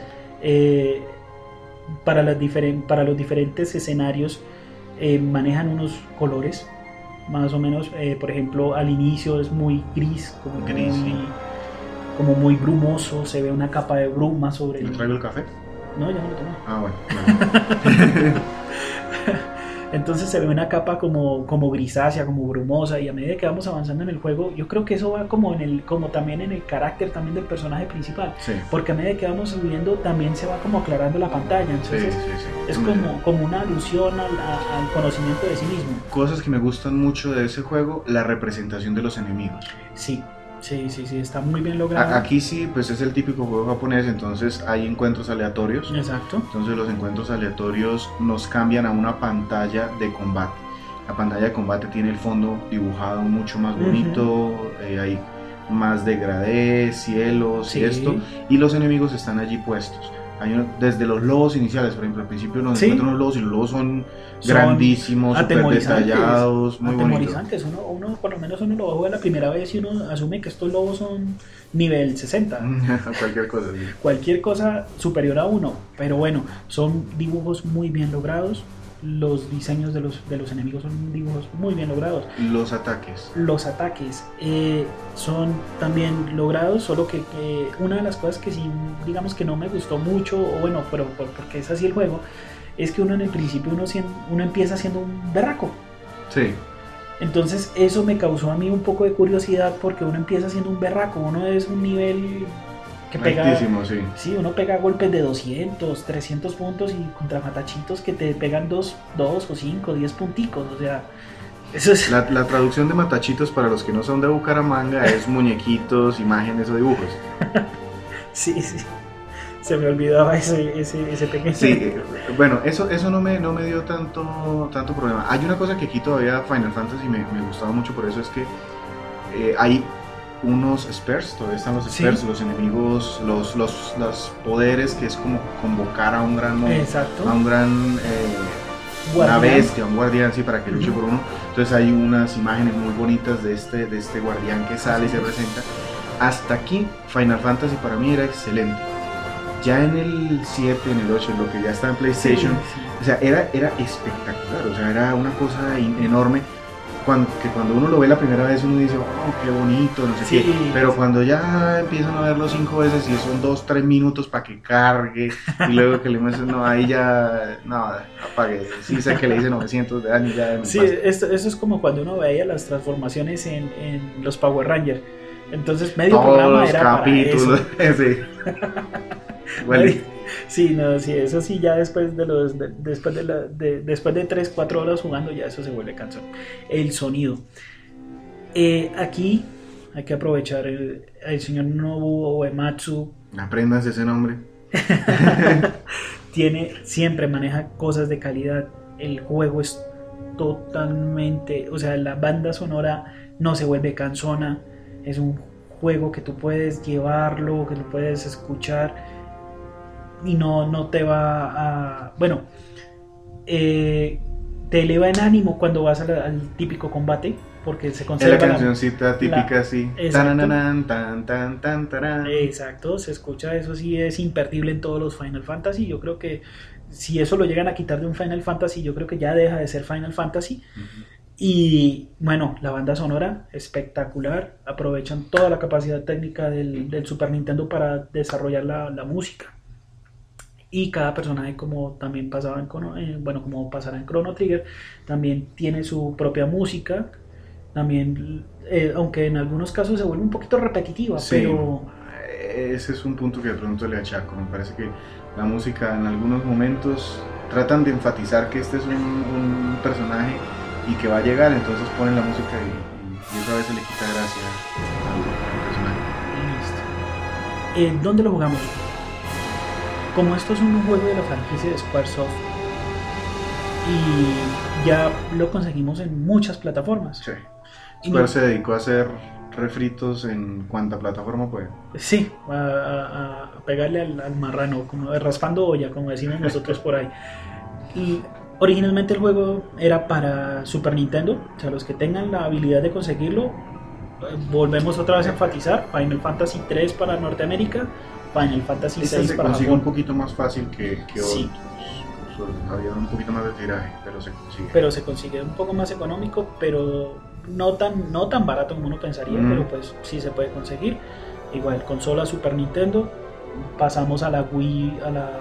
Para los diferentes escenarios manejan unos colores más o menos, por ejemplo, al inicio es muy gris, como muy brumoso, se ve una capa de bruma sobre ¿Te traigo el café? No, ya no lo tomé. Ah, bueno. Entonces se ve una capa como grisácea, como brumosa, y a medida que vamos avanzando en el juego, yo creo que eso va como también en el carácter también del personaje principal, Sí. porque a medida que vamos subiendo también se va como aclarando la pantalla, entonces Sí. es como una alusión al conocimiento de sí mismo. Cosas que me gustan mucho de ese juego, la representación de los enemigos. Sí, está muy bien logrado. Aquí sí, pues es el típico juego japonés, entonces hay encuentros aleatorios. Exacto. Entonces los encuentros aleatorios nos cambian a una pantalla de combate. La pantalla de combate tiene el fondo dibujado mucho más bonito, hay más degradé, cielos Sí. y esto, y los enemigos están allí puestos. Desde los lobos iniciales, por ejemplo, al principio nos Sí. encuentran los lobos y los lobos son grandísimos, súper detallados, muy bonitos. Atemorizantes. Uno, por lo menos uno lo va a jugar la primera vez y uno asume que estos lobos son nivel 60. Cualquier cosa. Sí. Cualquier cosa superior a uno. Pero bueno, son dibujos muy bien logrados. Los diseños de los enemigos son dibujos muy bien logrados. Los ataques. Los ataques son también logrados, solo que una de las cosas que sí, digamos que no me gustó mucho, o bueno, pero porque es así el juego, es que uno en el principio uno empieza siendo un berraco. Sí. Entonces eso me causó a mí un poco de curiosidad, porque uno empieza siendo un berraco, uno es un nivel que pega, altísimo, sí. Uno pega golpes de 200, 300 puntos y contra matachitos que te pegan 2 o 5, 10 punticos, o sea, eso es... La traducción de matachitos para los que no son de Bucaramanga es muñequitos, imágenes o dibujos. Sí, se me olvidaba ese pequeño... Sí, bueno, eso no me dio tanto problema. Hay una cosa que aquí todavía Final Fantasy me gustaba mucho, por eso es que hay unos spares, todavía están los spares, sí. Los enemigos, los poderes, que es como convocar a un gran Exacto. A un gran una bestia, un guardián, sí, para que luche por uno. Entonces hay unas imágenes muy bonitas de este guardián que sale y se presenta. Hasta aquí Final Fantasy para mí era excelente. Ya en el 7, en el 8, en lo que ya está en PlayStation, sí. O sea, era espectacular, o sea, era una cosa enorme. Que cuando uno lo ve la primera vez uno dice, oh, qué bonito, no sé qué, pero cuando ya empiezan a verlo 5 veces y son 2-3 minutos para que cargue y luego que le muestran, no, ahí ya, no, apague, sí sé que le hice 900 de daño ya. Sí, eso es como cuando uno veía las transformaciones en los Power Rangers, entonces medio todos programa los era capítulos, para eso. Sí. Bueno. Sí, eso sí, ya después de 3-4 horas jugando, ya eso se vuelve cansón. El sonido. Aquí hay que aprovechar el señor Nobuo Uematsu. Aprendas ese nombre. Siempre maneja cosas de calidad. El juego es totalmente, o sea, la banda sonora no se vuelve cansona. Es un juego que tú puedes llevarlo, que lo puedes escuchar y no te va a... Bueno, te eleva en ánimo cuando vas al típico combate, porque se conserva... Es la cancioncita típica, sí. Exacto, se escucha, eso sí es imperdible en todos los Final Fantasy. Yo creo que si eso lo llegan a quitar de un Final Fantasy, yo creo que ya deja de ser Final Fantasy. Y bueno, la banda sonora espectacular, aprovechan toda la capacidad técnica del Super Nintendo para desarrollar la música. Y cada personaje, como también pasaba como pasará en Chrono Trigger, también tiene su propia música. También, aunque en algunos casos se vuelve un poquito repetitiva, sí, pero... Ese es un punto que de pronto le achaco. Me parece que la música en algunos momentos tratan de enfatizar que este es un personaje y que va a llegar, entonces ponen la música y esa vez se le quita gracia al personaje. Listo. ¿Dónde lo jugamos? Como esto es un juego de la franquicia de Squaresoft y ya lo conseguimos en muchas plataformas. Sí. Square se dedicó a hacer refritos en cuanta plataforma puede. Sí, a pegarle al marrano, como raspando olla, como decimos nosotros por ahí. Y originalmente el juego era para Super Nintendo, o sea, los que tengan la habilidad de conseguirlo, volvemos otra vez a enfatizar, Final Fantasy 3 para Norteamérica, Final Fantasy VI para Japón. Se consigue un poquito más fácil que sí. Había un poquito más de tiraje, pero se consigue. Pero se consigue un poco más económico, pero no tan barato como uno pensaría, pero pues sí se puede conseguir. Igual, consola Super Nintendo, pasamos a la Wii, a la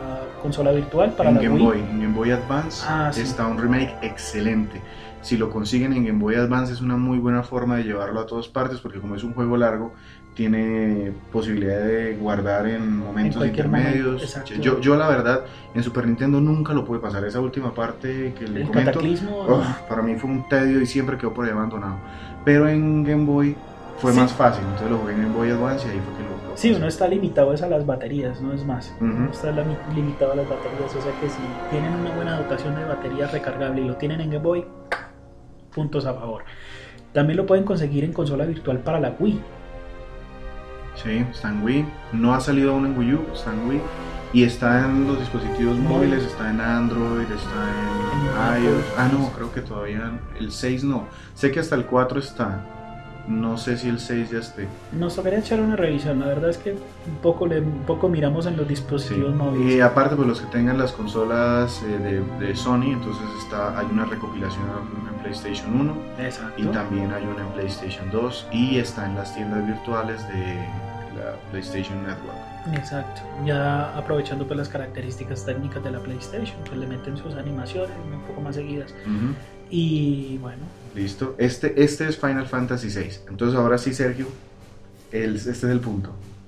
consola virtual para la Game Wii. Boy, en Game Boy Advance está un remake excelente. Si lo consiguen en Game Boy Advance es una muy buena forma de llevarlo a todas partes, porque como es un juego largo, tiene posibilidad de guardar en momentos intermedios. Yo la verdad, en Super Nintendo nunca lo pude pasar. Esa última parte que le comento, Cataclismo, para mí fue un tedio y siempre quedó por ahí abandonado. Pero en Game Boy fue más fácil, entonces lo jugué en Game Boy Advance y ahí fue que lo sí, uno está limitado a las baterías, no es más. Uno está limitado a las baterías, o sea que si tienen una buena dotación de batería recargable y lo tienen en Game Boy, puntos a favor. También lo pueden conseguir en consola virtual para la Wii. Sí, está en Wii, no ha salido aún en Wii U, está en Wii y está en los dispositivos móviles, está en Android, está en iOS. No, creo que todavía el 6 no, sé que hasta el 4 está. No sé si el 6 ya esté. Nos tocaría echar una revisión. La verdad es que un poco miramos en los dispositivos móviles. Y aparte, pues los que tengan las consolas de Sony, entonces hay una recopilación en PlayStation 1. Exacto. Y también hay una en PlayStation 2. Y está en las tiendas virtuales de la PlayStation Network. Exacto. Ya aprovechando pues las características técnicas de la PlayStation, pues le meten sus animaciones un poco más seguidas. Y bueno. Listo. Este es Final Fantasy VI. Entonces ahora sí, Sergio, este es el punto.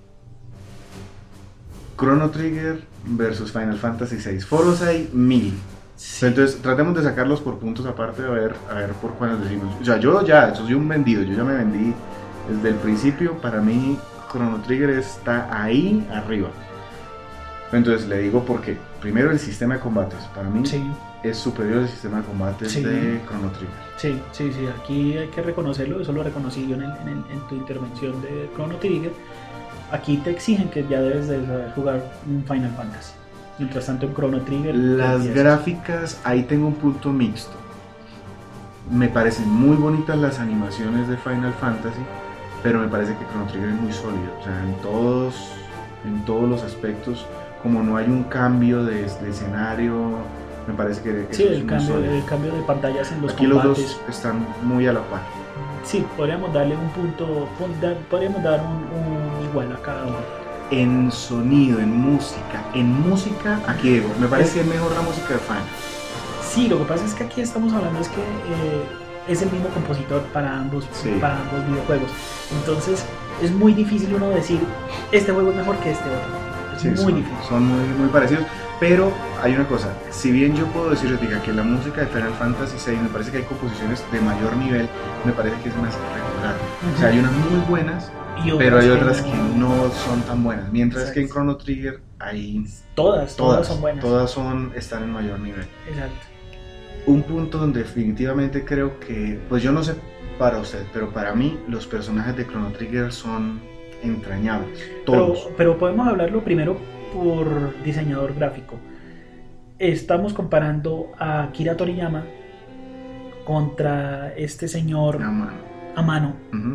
Chrono Trigger versus Final Fantasy VI. Foros hay 1000. Sí. Entonces tratemos de sacarlos por puntos aparte, a ver por cuáles decimos. O sea, yo soy un vendido, yo ya me vendí desde el principio. Para mí Chrono Trigger está ahí arriba. Entonces le digo por qué. Primero, el sistema de combates. Para mí es superior al sistema de combates de Chrono Trigger. Sí, aquí hay que reconocerlo. Eso lo reconocí yo en tu intervención de Chrono Trigger. Aquí te exigen que ya debes de saber jugar un Final Fantasy. Mientras tanto en Chrono Trigger... Las gráficas, ahí tengo un punto mixto. Me parecen muy bonitas las animaciones de Final Fantasy, pero me parece que Chrono Trigger es muy sólido. O sea, en todos los aspectos, como no hay un cambio de escenario, me parece que sí, el cambio de pantallas en los aquí combates. Los dos están muy a la par. Sí, podríamos darle un punto, podríamos dar un igual a cada uno. En sonido, en música, aquí digo, me parece que es mejor la música de Final. Sí, lo que pasa es que aquí estamos hablando es que es el mismo compositor para ambos videojuegos. Entonces es muy difícil uno decir este juego es mejor que este otro. Es muy difícil. Son muy parecidos. Pero hay una cosa, si bien yo puedo decir que la música de Final Fantasy VI me parece que hay composiciones de mayor nivel, me parece que es más irregular. O sea, hay unas muy buenas, pero hay otras que no son tan buenas. Mientras que en Chrono Trigger hay... Todas son buenas. Todas están en mayor nivel. Exacto. Un punto donde definitivamente creo que, pues yo no sé para usted, pero para mí los personajes de Chrono Trigger son entrañables. Todos. Pero podemos hablarlo primero por diseñador gráfico. Estamos comparando a Akira Toriyama contra este señor Amano.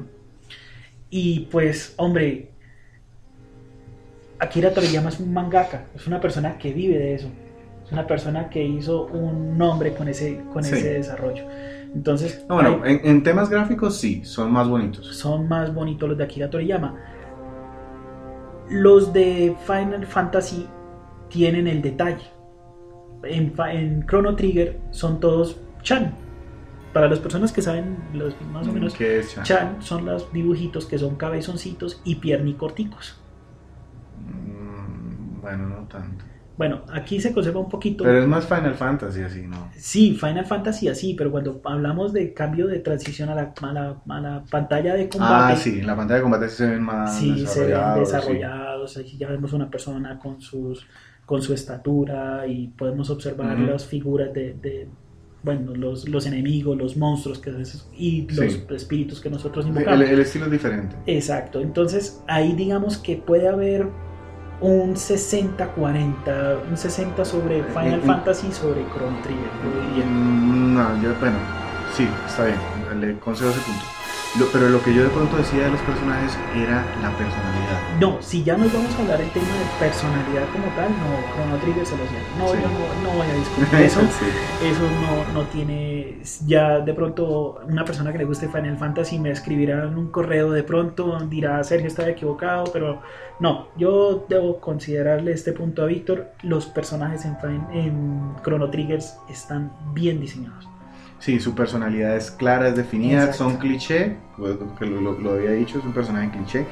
Y pues, hombre, Akira Toriyama es un mangaka, es una persona que vive de eso, es una persona que hizo un nombre con ese desarrollo. Entonces, en temas gráficos sí, son más bonitos. Son más bonitos los de Akira Toriyama. Los de Final Fantasy tienen el detalle. En Chrono Trigger son todos Chan. Para las personas que saben más o menos, ¿qué es Chan? Chan son los dibujitos que son cabezoncitos y piernicorticos. Bueno, no tanto. Bueno, aquí se conserva un poquito. Pero es más Final Fantasy así, ¿no? Sí, Final Fantasy así, pero cuando hablamos de cambio de transición a la pantalla de combate... sí, en la pantalla de combate se ven más desarrollados. Aquí ya vemos una persona con su estatura y podemos observar las figuras de los enemigos, los monstruos y los espíritus que nosotros invocamos. El estilo es diferente. Exacto, entonces ahí digamos que puede haber un 60-40, un 60 sobre Final Fantasy sobre Chrono Trigger. Sí, está bien, le concedo ese punto. Pero lo que yo de pronto decía de los personajes era la personalidad. No, si ya nos vamos a hablar el tema de personalidad como tal, no, Chrono Trigger se lo siento. No, sí. Yo no voy a discutir eso. Sí. Eso no tiene. Ya de pronto, una persona que le guste Final Fantasy me escribirá en un correo de pronto, dirá Sergio estaba equivocado, pero no, yo debo considerarle este punto a Víctor. Los personajes en Chrono Triggers están bien diseñados. Sí, su personalidad es clara, es definida, exacto. Son cliché, que lo había dicho, es un personaje cliché,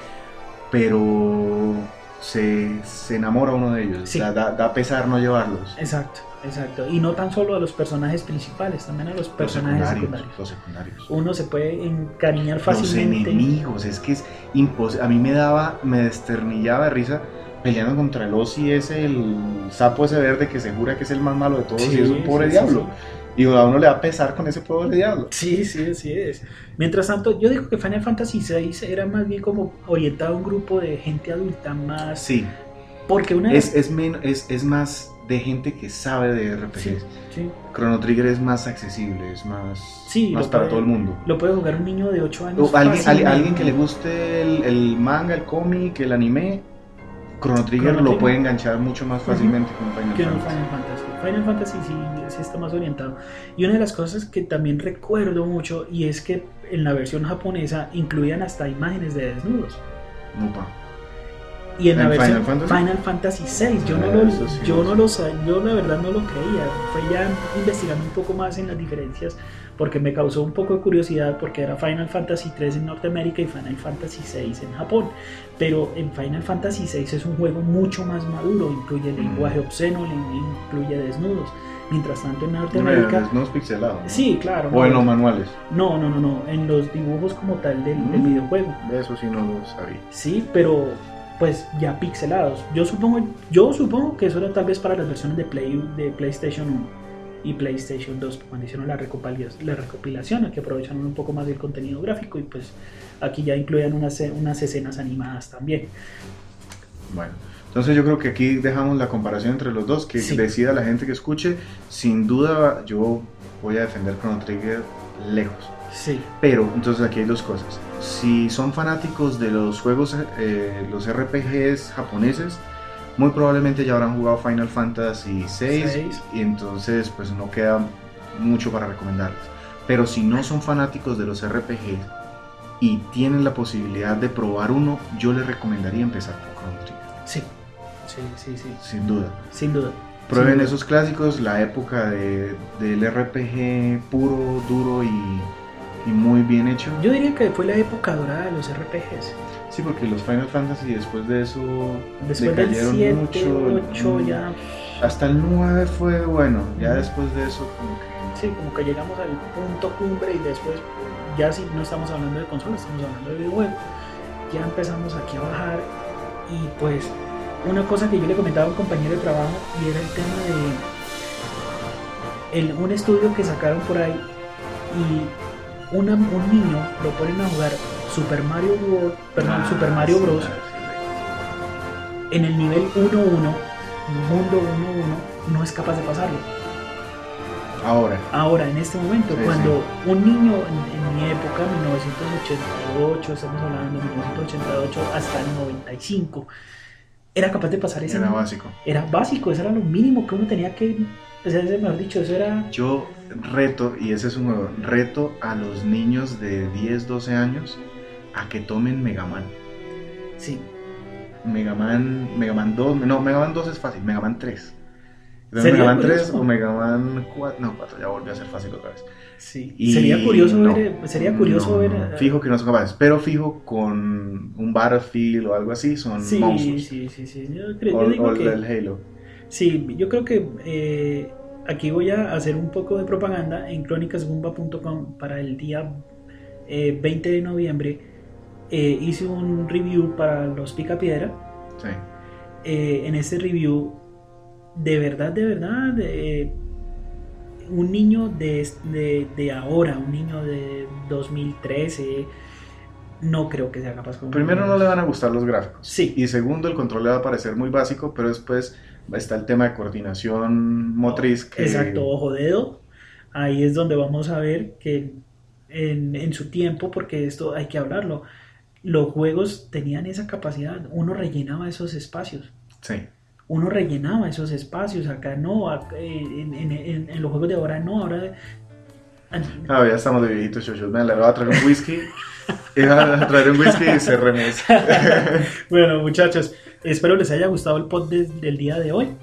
pero se enamora uno de ellos, sí. Da pesar no llevarlos. Exacto, y no tan solo a los personajes principales, también a los personajes secundarios. Los secundarios. Uno se puede encariñar fácilmente. Los enemigos, es que es imposible, a mí me desternillaba de risa peleando contra el Ozzy ese, el sapo ese verde que se jura que es el más malo de todos, sí, y es un pobre diablo. Sí. Y a uno le da pesar con ese pobre diablo. Sí, así es. Mientras tanto, yo digo que Final Fantasy VI era más bien como orientado a un grupo de gente adulta más. Sí. Porque es más de gente que sabe de RPGs. Sí. Chrono Trigger es más accesible, es más para todo el mundo. Lo puede jugar un niño de 8 años. Alguien que le guste el manga, el cómic, el anime. Chrono Trigger lo puede enganchar mucho más fácilmente con Final Fantasy. Final Fantasy sí está más orientado. Y una de las cosas que también recuerdo mucho, y es que en la versión japonesa incluían hasta imágenes de desnudos. Opa. Y en la versión Final Fantasy VI, yo la verdad no lo creía. Fue ya investigando un poco más en las diferencias, porque me causó un poco de curiosidad, porque era Final Fantasy III en Norteamérica y Final Fantasy VI en Japón. Pero en Final Fantasy VI es un juego mucho más maduro, incluye lenguaje obsceno, incluye desnudos. Mientras tanto en Norteamérica... desnudos pixelados. Sí, claro. O en los manuales. No, en los dibujos como tal del videojuego. Eso sí no lo sabía. Sí, pero pues ya pixelados. Yo supongo que eso era tal vez para las versiones de PlayStation 1 y PlayStation 2 cuando hicieron la recopilación, que aprovecharon un poco más del contenido gráfico, y pues aquí ya incluían unas escenas animadas también. Bueno, entonces yo creo que aquí dejamos la comparación entre los dos, que decida la gente que escuche. Sin duda yo voy a defender Chrono Trigger lejos. Sí. Pero entonces aquí hay dos cosas. Si son fanáticos de los juegos, los RPGs japoneses, muy probablemente ya habrán jugado Final Fantasy VI y entonces pues no queda mucho para recomendarles. Pero si no son fanáticos de los RPGs y tienen la posibilidad de probar uno, yo les recomendaría empezar por Chrono Trigger. Sí. Sin duda. Prueben esos clásicos, la época del RPG puro, duro y muy bien hecho. Yo diría que fue la época dorada de los RPGs. Sí, porque los Final Fantasy después de eso decayeron mucho. 8 ya. Hasta el 9 fue bueno, ya después de eso como que... Sí, como que llegamos al punto cumbre y después, ya si no estamos hablando de consolas, estamos hablando de videojuegos, ya empezamos aquí a bajar. Y pues una cosa que yo le comentaba a un compañero de trabajo, y era el tema de un estudio que sacaron por ahí, y un niño lo ponen a jugar Super Mario Bros. En el nivel 1-1, mundo 1-1, no es capaz de pasarlo. Ahora, en este momento, cuando un niño en mi época, 1988, estamos hablando de 1988 hasta el 95, era capaz de pasar ese. Era básico, eso era lo mínimo que uno tenía que... O sea, mejor dicho, eso era... Yo reto, y ese es un juego, reto a los niños de 10, 12 años a que tomen Mega Man. Sí. Mega Man 2, no, Mega Man 2 es fácil, Mega Man 3. Mega Man 3 o Mega Man 4, no, 4 ya volvió a ser fácil otra vez. Sí. Y sería curioso ver... Fijo que no son capaces, pero fijo con un Battlefield o algo así, son monstruos. Sí. Yo digo que... el Halo. Sí, yo creo que aquí voy a hacer un poco de propaganda en cronicasgumba.com para el día 20 de noviembre. Hice un review para los Picapiedra. Sí. En este review, de verdad, un niño de ahora, un niño de 2013, no creo que sea capaz. Primero, no le van a gustar los gráficos. Sí. Y segundo, el control le va a parecer muy básico, pero después está el tema de coordinación motriz. Exacto, ojo, dedo. Ahí es donde vamos a ver que en su tiempo, porque esto hay que hablarlo. Los juegos tenían esa capacidad, uno rellenaba esos espacios. Sí. Uno rellenaba esos espacios, acá no, en los juegos de ahora no, ahora... Ya estamos de viejitos, chochos. Me le voy a traer un whisky. Iba a traer un whisky y se remesa. Bueno, muchachos, espero les haya gustado el pod del día de hoy.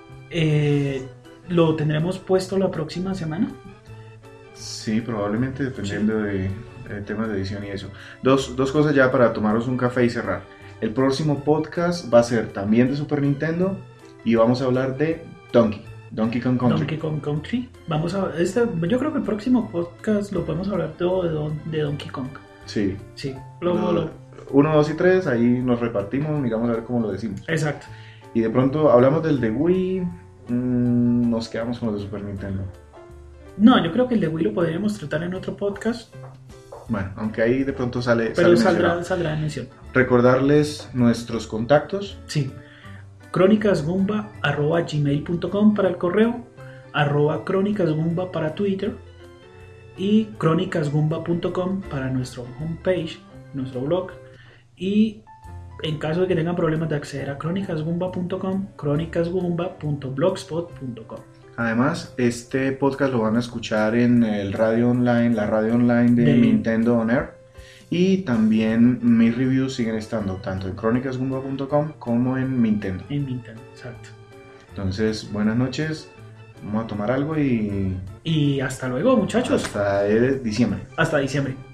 ¿Lo tendremos puesto la próxima semana? Sí, probablemente, dependiendo de temas de edición y eso. Dos cosas ya para tomaros un café y cerrar. El próximo podcast va a ser también de Super Nintendo y vamos a hablar de Donkey Kong Country. Donkey Kong Country. Yo creo que el próximo podcast lo podemos hablar todo de Donkey Kong. Sí. Sí. 1, 2 y 3, ahí nos repartimos, miramos a ver cómo lo decimos. Exacto. Y de pronto hablamos del de Wii, nos quedamos con los de Super Nintendo. No, yo creo que el de Wii lo podríamos tratar en otro podcast. Bueno, aunque ahí de pronto sale. Pero saldrá en mención. Recordarles nuestros contactos. Sí. crónicasgumba@gmail.com para el correo, @crónicasgumba para Twitter y crónicasgumba.com para nuestro homepage, nuestro blog. Y en caso de que tengan problemas de acceder a crónicasgumba.com, crónicasgumba.blogspot.com. Además, este podcast lo van a escuchar en la radio online de Nintendo On Air. Y también mis reviews siguen estando tanto en crónicasgumba.com como en Nintendo. En Nintendo, exacto. Entonces, buenas noches. Vamos a tomar algo y hasta luego, muchachos. Hasta diciembre. Hasta diciembre.